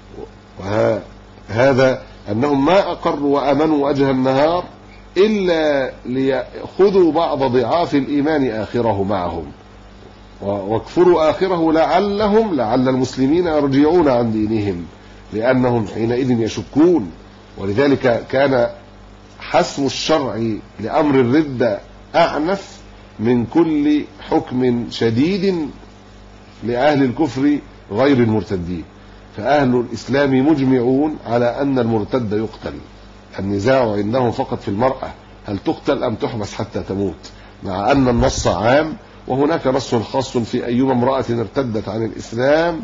وهذا أنهم ما أقروا وأمنوا وجه النهار إلا ليأخذوا بعض ضعاف الإيمان آخره معهم، واكفروا آخره لعل المسلمين يرجعون عن دينهم، لأنهم حينئذ يشكون. ولذلك كان حسم الشرع لأمر الردة أعنف من كل حكم شديد لأهل الكفر غير المرتدين. فأهل الإسلام مجمعون على أن المرتد يقتل. النزاع عندهم فقط في المرأة، هل تقتل أم تحبس حتى تموت، مع أن النص عام وهناك نص خاص في أيما امرأة ارتدت عن الإسلام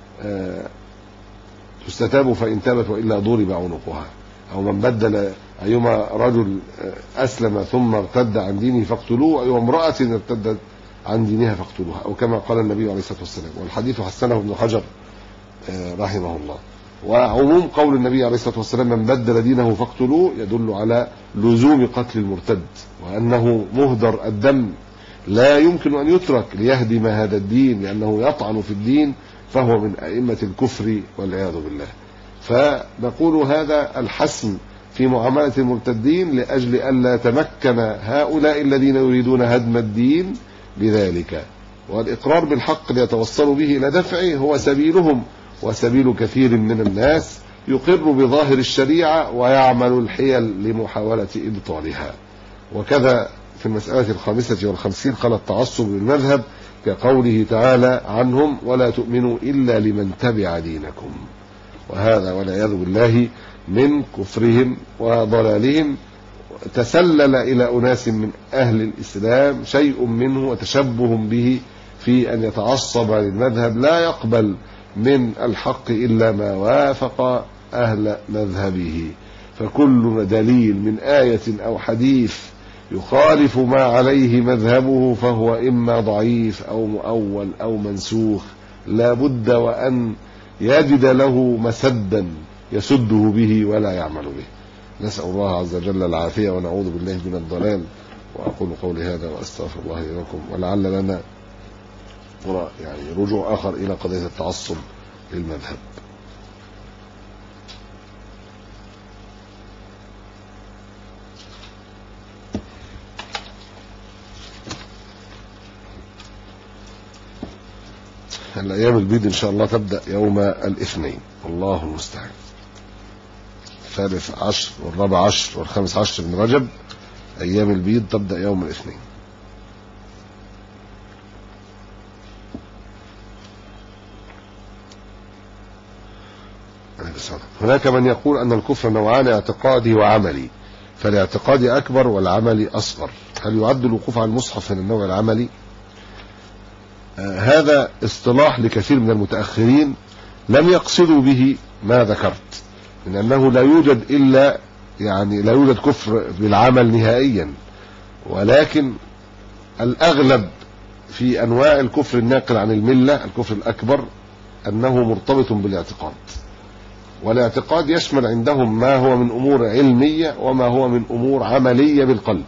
تستتاب فإن تابت وإلا ضرب عنقها، أو من بدل أيما رجل أسلم ثم ارتد عن دينه فاقتلوه، أيما امرأة ارتدت عن دينها فاقتلوها، أو كما قال النبي عليه الصلاة والسلام. والحديث حسنه ابن حجر رحمه الله. وعموم قول النبي عليه الصلاة والسلام من بدل دينه فاقتلوه يدل على لزوم قتل المرتد، وأنه مهدر الدم لا يمكن أن يترك ليهدم هذا الدين، لأنه يطعن في الدين فهو من أئمة الكفر والعياذ بالله. فنقول هذا الحسم في معاملة المرتدين لأجل ألا يتمكن هؤلاء الذين يريدون هدم الدين بذلك، والإقرار بالحق ليتوصلوا به إلى دفعه هو سبيلهم وسبيل كثير من الناس يقر بظاهر الشريعة ويعمل الحيل لمحاولة إبطالها. وكذا في المسألة 55 قال التعصب للمذهب كقوله تعالى عنهم ولا تؤمنوا إلا لمن تبع دينكم، وهذا والعياذ بالله من كفرهم وضلالهم. تسلل إلى أناس من أهل الإسلام شيء منه وتشبه به في أن يتعصب للمذهب لا يقبل من الحق إلا ما وافق أهل مذهبه، فكل دليل من آية أو حديث يخالف ما عليه مذهبه فهو إما ضعيف أو مؤول أو منسوخ، لا بد وأن يجد له مسدا يسده به ولا يعمل به. نسأل الله عز وجل العافية ونعوذ بالله من الضلال. وأقول قولي هذا وأستغفر الله لي ولكم، ولعل لنا رجوع آخر إلى قضية التعصب للمذهب. الأيام البيض إن شاء الله تبدأ يوم الاثنين، الله المستعان، 13 و14 و15 من رجب. أيام البيض تبدأ يوم الاثنين. هناك من يقول أن الكفر نوعان، اعتقادي وعملي، فالاعتقادي أكبر والعملي أصغر. هل يعد الوقوف على المصحف من النوع العملي؟ هذا اصطلاح لكثير من المتأخرين لم يقصدوا به ما ذكرت، من أنه لا يوجد إلا لا يوجد كفر بالعمل نهائيا، ولكن الأغلب في أنواع الكفر الناقل عن الملة الكفر الأكبر أنه مرتبط بالاعتقاد، والاعتقاد يشمل عندهم ما هو من أمور علمية وما هو من أمور عملية بالقلب،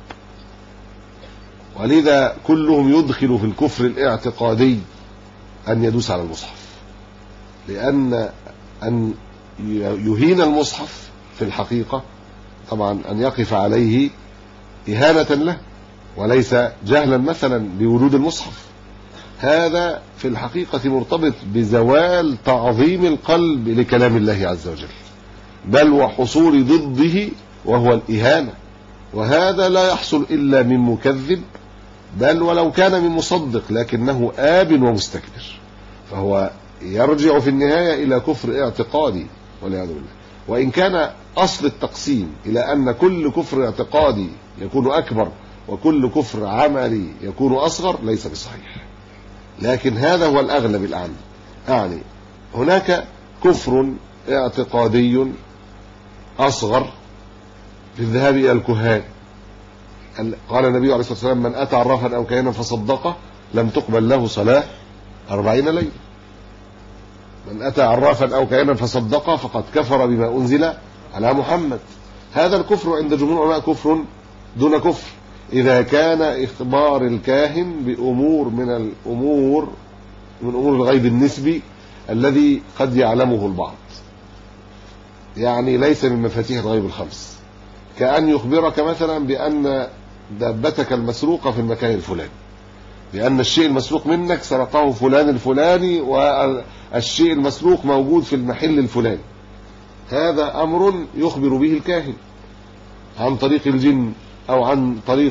ولذا كلهم يدخل في الكفر الاعتقادي أن يدوس على المصحف، لأن أن يهين المصحف في الحقيقة طبعا أن يقف عليه إهانة له وليس جهلا مثلا بوجود المصحف، هذا في الحقيقة مرتبط بزوال تعظيم القلب لكلام الله عز وجل، بل وحصول ضده وهو الإهانة، وهذا لا يحصل إلا من مكذب، بل ولو كان من مصدق لكنه آب ومستكبر، فهو يرجع في النهاية إلى كفر اعتقادي والعياذ بالله. وإن كان أصل التقسيم إلى أن كل كفر اعتقادي يكون أكبر وكل كفر عملي يكون أصغر ليس بصحيح، لكن هذا هو الأغلب الآن. يعني هناك كفر اعتقادي أصغر في الذهاب إلى الكهان. قال النبي عليه الصلاة والسلام من أتى عرافا أو كاهنا فصدقه لم تقبل له صلاة 40 ليلة. من أتى عرافا أو كاهنا فصدقه فقد كفر بما أنزل على محمد. هذا الكفر عند جمهور العلماء كفر دون كفر إذا كان إخبار الكاهن بأمور من أمور الغيب النسبي الذي قد يعلمه البعض، يعني ليس من مفاتيح الغيب الخمس، كأن يخبرك مثلا بأن دابتك المسروقة في المكان الفلاني، لأن الشيء المسروق منك سرقه فلان الفلاني والشيء المسروق موجود في المحل الفلاني. هذا أمر يخبر به الكاهن عن طريق الجن أو عن طريق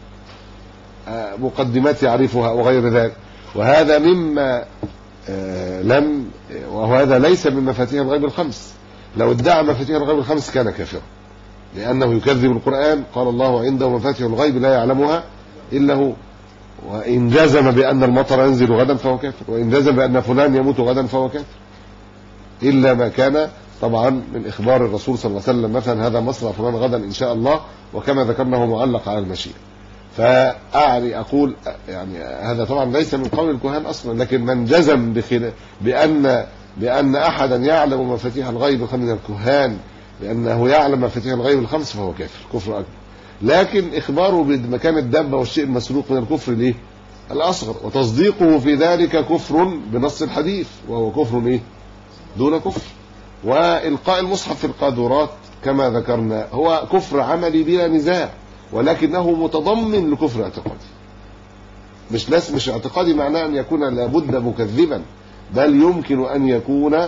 مقدمات يعرفها وغير ذلك، وهذا مما وهذا ليس من مفاتيح الغيب الخمس. لو ادعى مفاتيح الغيب الخمس كان كافرا، لأنه يكذب القرآن. قال الله عنده مفاتيح الغيب لا يعلمها إلا هو. وإن جزم بأن المطر ينزل غدا فهو كافر، وإن جزم بأن فلان يموت غدا فهو كافر، إلا ما كان طبعا من إخبار الرسول صلى الله عليه وسلم، مثلا هذا مصر فلان غدا إن شاء الله، وكما ذكرنا هو معلق على المشيئة. أقول يعني هذا طبعا ليس من قول الكهان أصلا، لكن من جزم بأن أحدا يعلم مفاتيح الغيب من الكهان بأنه يعلم مفاتيح الغيب الخمس فهو كافر كفر أكبر. لكن إخباره بمكان الدابة والشيء المسروق من الكفر ليه؟ الأصغر، وتصديقه في ذلك كفر بنص الحديث، وهو كفر إيه؟ دون كفر. وإلقاء المصحف في القاذورات كما ذكرنا هو كفر عملي بلا نزاع، ولكنه متضمن لكفر اعتقادي. مش اعتقادي معناه أن يكون لابد مكذبا، بل يمكن أن يكون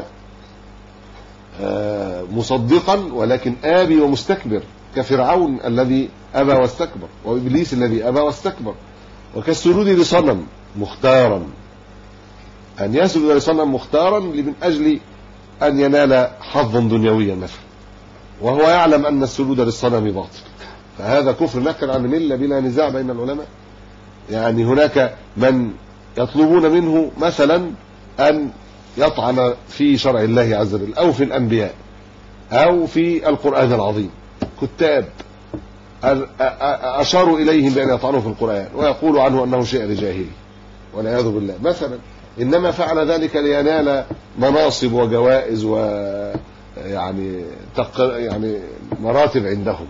مصدقا ولكن آبي ومستكبر، كفرعون الذي أبى واستكبر، وإبليس الذي أبى واستكبر، وكالسجود لصنم مختارا، أن يسجد لصنم مختارا من أجل أن ينال حظا دنيويا مثلا، وهو يعلم أن السجود للصنم باطل، فهذا كفر نقل عن الملة بلا نزاع بين العلماء. يعني هناك من يطلبون منه مثلا أن يطعن في شرع الله عز وجل أو في الأنبياء أو في القرآن العظيم، كتاب أشاروا إليهم بأن يطعنوا في القرآن ويقولوا عنه أنه شعر جاهلي والعياذ بالله مثلا، إنما فعل ذلك لينال مناصب وجوائز ويعني مراتب عندهم،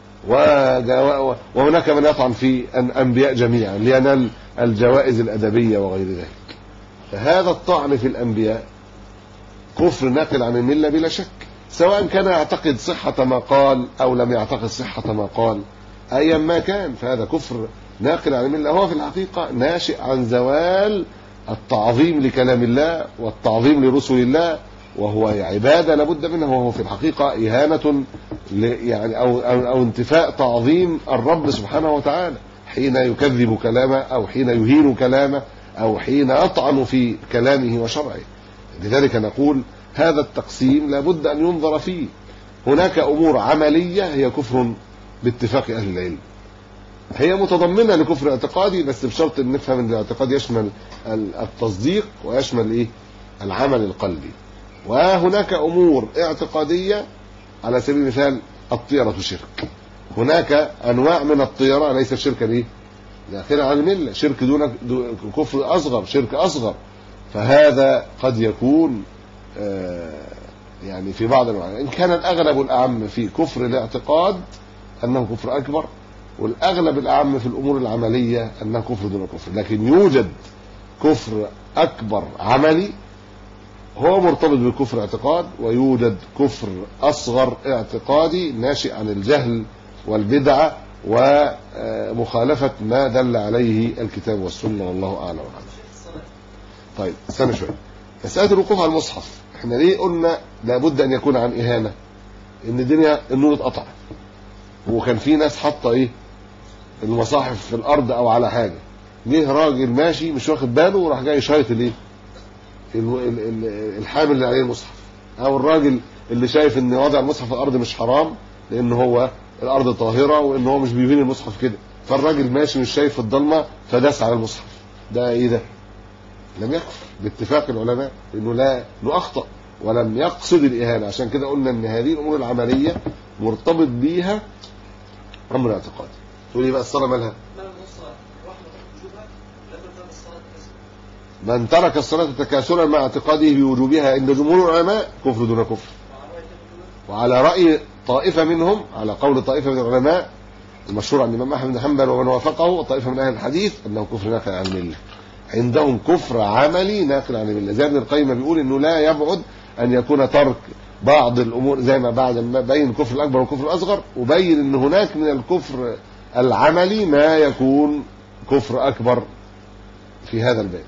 وهناك من يطعن في الأنبياء جميعا لينال الجوائز الأدبية وغير ذلك. فهذا الطعن في الأنبياء كفر ناقل عن الملة بلا شك، سواء كان يعتقد صحة ما قال أو لم يعتقد صحة ما قال، أيا ما كان فهذا كفر ناقل عن الملة. هو في الحقيقة ناشئ عن زوال التعظيم لكلام الله والتعظيم لرسل الله، وهو عبادة لابد منها، وهو في الحقيقة إهانة يعني أو انتفاء تعظيم الرب سبحانه وتعالى حين يكذب كلامه أو حين يهين كلامه أو حين يطعن في كلامه وشرعه. لذلك نقول هذا التقسيم لابد أن ينظر فيه. هناك أمور عملية هي كفر باتفاق أهل العلم، هي متضمنة لكفر اعتقادي، بس بشرط أن نفهم أن الاعتقاد يشمل التصديق ويشمل العمل القلبي. وهناك أمور اعتقادية على سبيل المثال الطيرة شرك، هناك أنواع من الطيرة ليس شركا داخلا على الملة، شرك دون كفر أصغر، شرك أصغر، فهذا قد يكون يعني في بعض الأنواع. إن كان الأغلب الأعم في كفر الاعتقاد أنه كفر أكبر، والأغلب الأعم في الأمور العملية أنه كفر دون كفر، لكن يوجد كفر أكبر عملي هو مرتبط بالكفر اعتقاد، ويوجد كفر أصغر اعتقادي ناشئ عن الجهل والبدعة ومخالفة ما دل عليه الكتاب والسنة، والله أعلم. طيب استنى شوية، مسألة الوقوف على المصحف احنا ليه قلنا لابد أن يكون عن إهانة؟ إن الدنيا النور اتقطع، وكان في ناس حاطة المصاحف في الأرض أو على حاجة، جه راجل ماشي مش واخد باله وراح جاي شايط الحامل اللي عليه المصحف، او الراجل اللي شايف ان وضع المصحف في الارض مش حرام لان هو الارض طاهره وان هو مش بيبين المصحف كده، فالراجل ماشي مش شايف في الضلمه فداس على المصحف، ده ده لم يكفر باتفاق العلماء انه لا اخطا ولم يقصد الاهانه. عشان كده قلنا ان هذه الامور العمليه مرتبط بيها امر اعتقادي. تقول لي بقى الصلاه مالها؟ من ترك الصلاة تكاسلا مع اعتقاده بوجوبها عند جمهور العلماء كفر دون كفر. وعلى رأي طائفة منهم، على قول طائفة من العلماء المشهور عن الإمام أحمد بن حنبل ومن وافقه وطائفة من أهل الحديث أنه كفر ناقل عن الملة، عندهم كفر عملي ناقل عن الملة. زي ابن القيم بيقول إنه لا يبعد أن يكون ترك بعض الأمور زي ما بعد ما بين الكفر الأكبر والكفر الأصغر، وبين إن هناك من الكفر العملي ما يكون كفر أكبر في هذا الباب.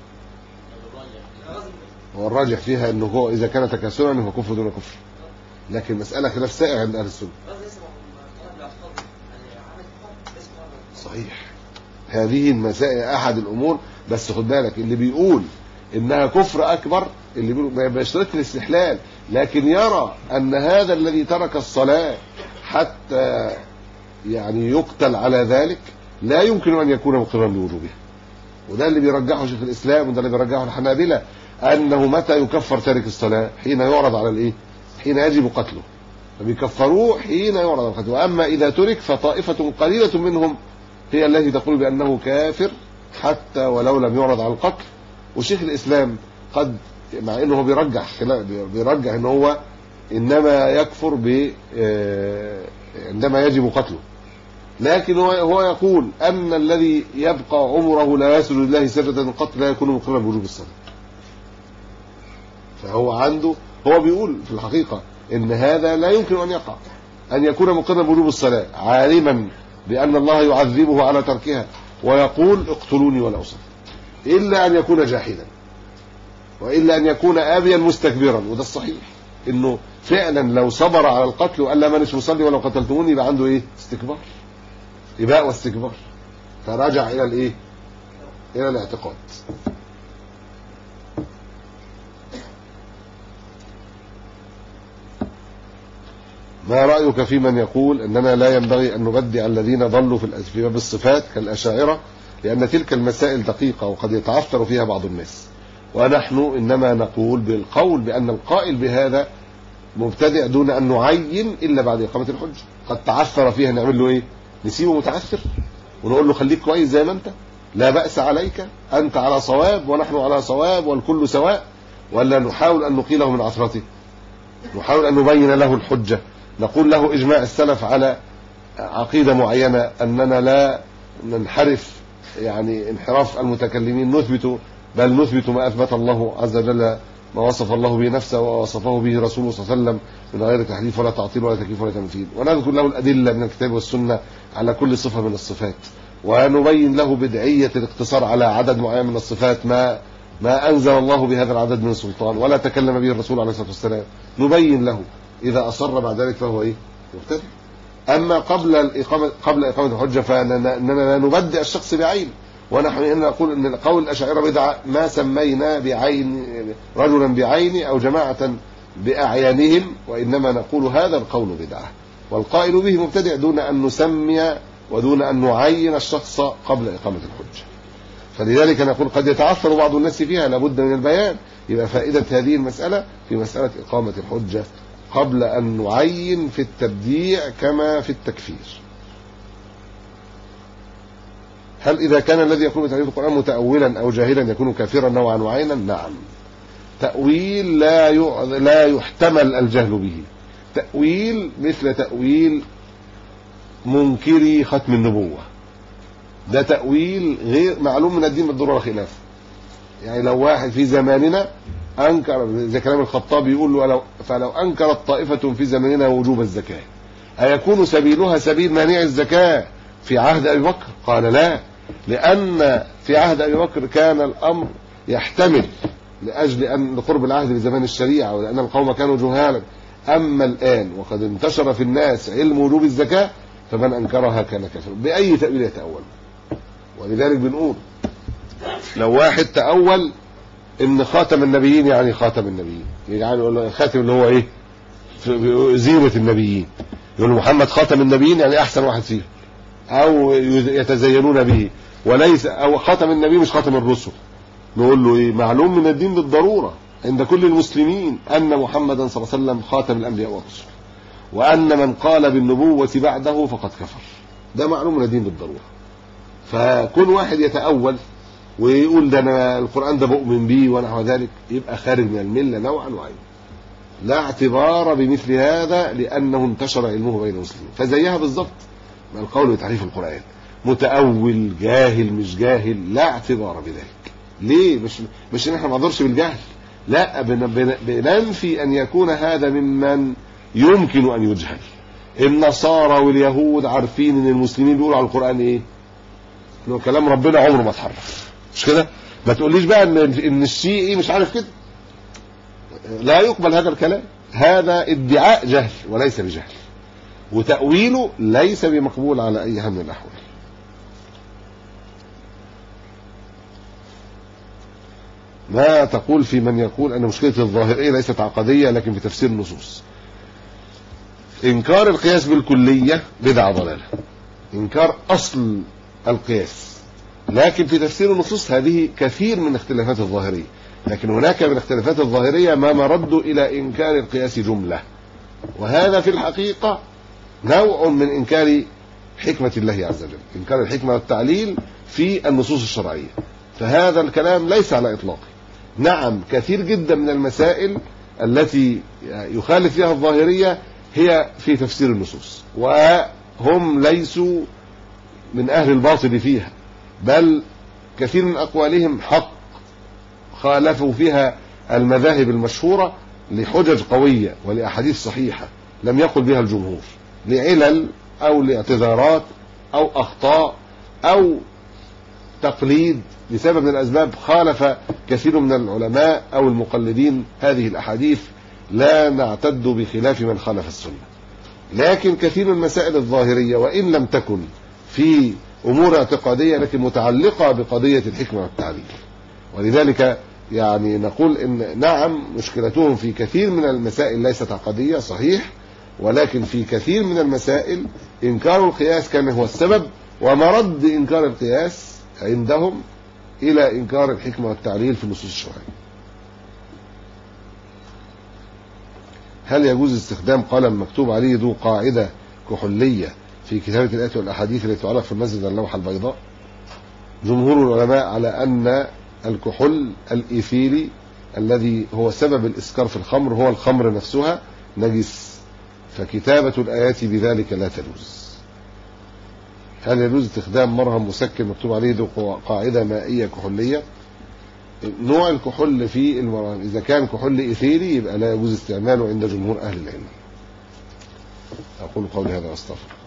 والراجح فيها انه هو اذا كان تكاسلا هو كفر دون كفر، لكن مسألة خلاف سائغ عند اهل السنة. صحيح، هذه المسائل احد الامور، بس خد بالك اللي بيقول انها كفر اكبر اللي بيقول ما بيشترط الاستحلال، لكن يرى ان هذا الذي ترك الصلاة حتى يعني يقتل على ذلك لا يمكن أن يكون مقرا بوجوبها. وده اللي بيرجحه شيخ الإسلام، وده اللي بيرجحه الحنابلة، أنه متى يكفر تارك الصلاة؟ حين يعرض على الإيه؟ حين يجب قتله، فبيكفروه حين يعرض على قتله. وأما إذا ترك فطائفة قليلة منهم هي التي تقول بأنه كافر حتى ولو لم يعرض على القتل. وشيخ الإسلام قد مع أنه بيرجح أنه هو إنما يكفر عندما يجب قتله، لكن هو يقول أن الذي يبقى عمره لا يسجد لله سجدة القتل لا يكون مقرا بوجوب الصلاة. فهو عنده، هو بيقول في الحقيقة إن هذا لا يمكن أن يقع، أن يكون مقرا بوجوب الصلاة عالما بأن الله يعذبه على تركها ويقول اقتلوني ولا أصلي، إلا أن يكون جاحدا، وإلا أن يكون آبيا مستكبرا. وده الصحيح، إنه فعلا لو صبر على القتل وقال لا مانيش مصلي ولو قتلتموني يبقى عنده إيه؟ استكبار، إباء واستكبار، فرجع إلى الإيه؟ إلى الاعتقاد. ما رأيك في من يقول أننا لا ينبغي أن نبدع الذين ضلوا في باب الصفات كالأشاعرة، لأن تلك المسائل دقيقة وقد يتعثر فيها بعض الناس، ونحن إنما نقول بالقول بأن القائل بهذا مبتدع دون أن نعين إلا بعد إقامة الحجة. قد تعثر فيها، نعمل له إيه؟ نسيبه متعثر ونقول له خليك كويس زي ما أنت، لا بأس عليك، أنت على صواب ونحن على صواب والكل سواء؟ ولا نحاول أن نقيله من عثرته، نحاول أن نبين له الحجة، نقول له إجماع السلف على عقيدة معينة، أننا لا ننحرف يعني انحراف المتكلمين، بل نثبت ما أثبت الله عز وجل، ما وصف الله به نفسه ووصفه به رسوله صلى الله عليه وسلم من غير تحريف ولا تعطيل ولا تكييف ولا تمثيل، ونذكر له الأدلة من الكتاب والسنة على كل صفة من الصفات، ونبين له بدعية الاقتصار على عدد معين من الصفات ما أنزل الله بهذا العدد من سلطان ولا تكلم به الرسول عليه الصلاة والسلام، نبين له. إذا أصر بعد ذلك فهو إيه؟ مبتدع. أما قبل إقامة الحجة فإننا لا نبدع الشخص بعين، ونحن هنا نقول أن قول الأشاعرة بدعة ما سمينا بعين رجلا بعين أو جماعة بأعيانهم، وإنما نقول هذا القول بدعة والقائل به مبتدع دون أن نسمي ودون أن نعين الشخص قبل إقامة الحجة. فلذلك نقول قد يتعثر بعض الناس فيها، لابد من البيان. يبقى فائدة هذه المسألة في مسألة إقامة الحجة قبل أن نعين في التبديع كما في التكفير. هل إذا كان الذي يقول بتحريف القرآن متأولا أو جاهلا يكون كافرا نوعا وعينا؟ نعم. تأويل لا يحتمل الجهل به. تأويل مثل تأويل منكري ختم النبوة، ده تأويل غير معلوم من الدين بالضرورة خلافه. يعني لو واحد في زماننا أنكر، زي كلام الخطابي يقول له فلو أنكرت طائفة في زماننا وجوب الزكاة أيكون سبيلها سبيل مانع الزكاة في عهد أبي بكر؟ قال لا، لأن في عهد أبي بكر كان الأمر يحتمل لأجل أن قرب العهد بزمان الشريعة ولأن القوم كانوا جهالا. أما الآن وقد انتشر في الناس علم وجوب الزكاة فمن أنكرها كان كافرا. بأي تأويل يتأول؟ ولذلك بنقول لو واحد تأول إن خاتم النبيين يعني خاتم النبيين، يعني يقول له الخاتم اللي هو إيه؟ زينة النبيين، يقول له محمد خاتم النبيين يعني أحسن واحد فيه، أو يتزينون به، وليس أو خاتم النبي مش خاتم الرسل. نقول له إيه؟ معلوم من الدين بالضرورة عند كل المسلمين أن محمدا صلى الله عليه وسلم خاتم الأنبياء والرسل، وأن من قال بالنبوة بعده فقد كفر. ده معلوم من الدين بالضرورة. فكل واحد يتأول ويقول ده أنا القرآن ده بؤمن به ونحو ذلك يبقى خارج من الملة نوعا وعينا. لا اعتبار بمثل هذا لأنه انتشر علمه بين المسلمين. فزيها بالضبط من القول بتحريف القرآن، متأول جاهل مش جاهل لا اعتبار بذلك. ليه؟ مش ان احنا ما نقدرش بالجهل، لا، بننفي ان يكون هذا ممن يمكن ان يجهل. النصارى واليهود عارفين ان المسلمين بيقولوا على القرآن ايه؟ انه كلام ربنا عمره ما اتحرف، مش كده؟ ما تقوليش بقى ان الشيعي مش عارف كده، لا يقبل هذا الكلام. هذا ادعاء جهل وليس بجهل، وتأويله ليس بمقبول على اي حال من الاحوال. ما تقول في من يقول ان مشكلة الظاهرية ليست عقدية لكن في تفسير النصوص؟ إنكار القياس بالكلية بدعة ضلالة، إنكار أصل القياس. لكن في تفسير النصوص هذه كثير من اختلافات الظاهرية، لكن هناك من اختلافات الظاهرية ما مرد إلى إنكار القياس جملة، وهذا في الحقيقة نوع من إنكار حكمة الله عز وجل، إنكار الحكمة والتعليل في النصوص الشرعية. فهذا الكلام ليس على إطلاقه. نعم كثير جدا من المسائل التي يخالف فيها الظاهرية هي في تفسير النصوص، وهم ليسوا من أهل الباطل فيها، بل كثير من أقوالهم حق، خالفوا فيها المذاهب المشهورة لحجج قوية ولأحاديث صحيحة لم يقل بها الجمهور، لعلل أو لاعتذارات أو أخطاء أو تقليد لسبب من الأسباب. خالف كثير من العلماء أو المقلدين هذه الأحاديث، لا نعتد بخلاف من خالف السنة. لكن كثير من مسائل الظاهرية وإن لم تكن في أمور اعتقادية لكن متعلقة بقضية الحكمة والتعليل، ولذلك يعني نقول إن نعم مشكلتهم في كثير من المسائل ليست عقدية صحيح، ولكن في كثير من المسائل إنكار القياس كان هو السبب، ومرد إنكار القياس عندهم إلى إنكار الحكمة والتعليل في النصوص الشرعية. هل يجوز استخدام قلم مكتوب عليه ذو قاعدة كحولية في كتابة الآيات والأحاديث التي تعلق في المسجد اللوحة البيضاء؟ جمهور العلماء على أن الكحول الإيثيلي الذي هو سبب الإسكار في الخمر هو الخمر نفسها نجس، فكتابة الآيات بذلك لا تجوز. هل يجوز استخدام مرهم مسكن مكتوب عليه ذو قاعدة مائية كحولية؟ نوع الكحول في المرهم إذا كان كحول إيثيلي يبقى لا يجوز استعماله عند جمهور أهل العلم. أقول قولي هذا واستغفر.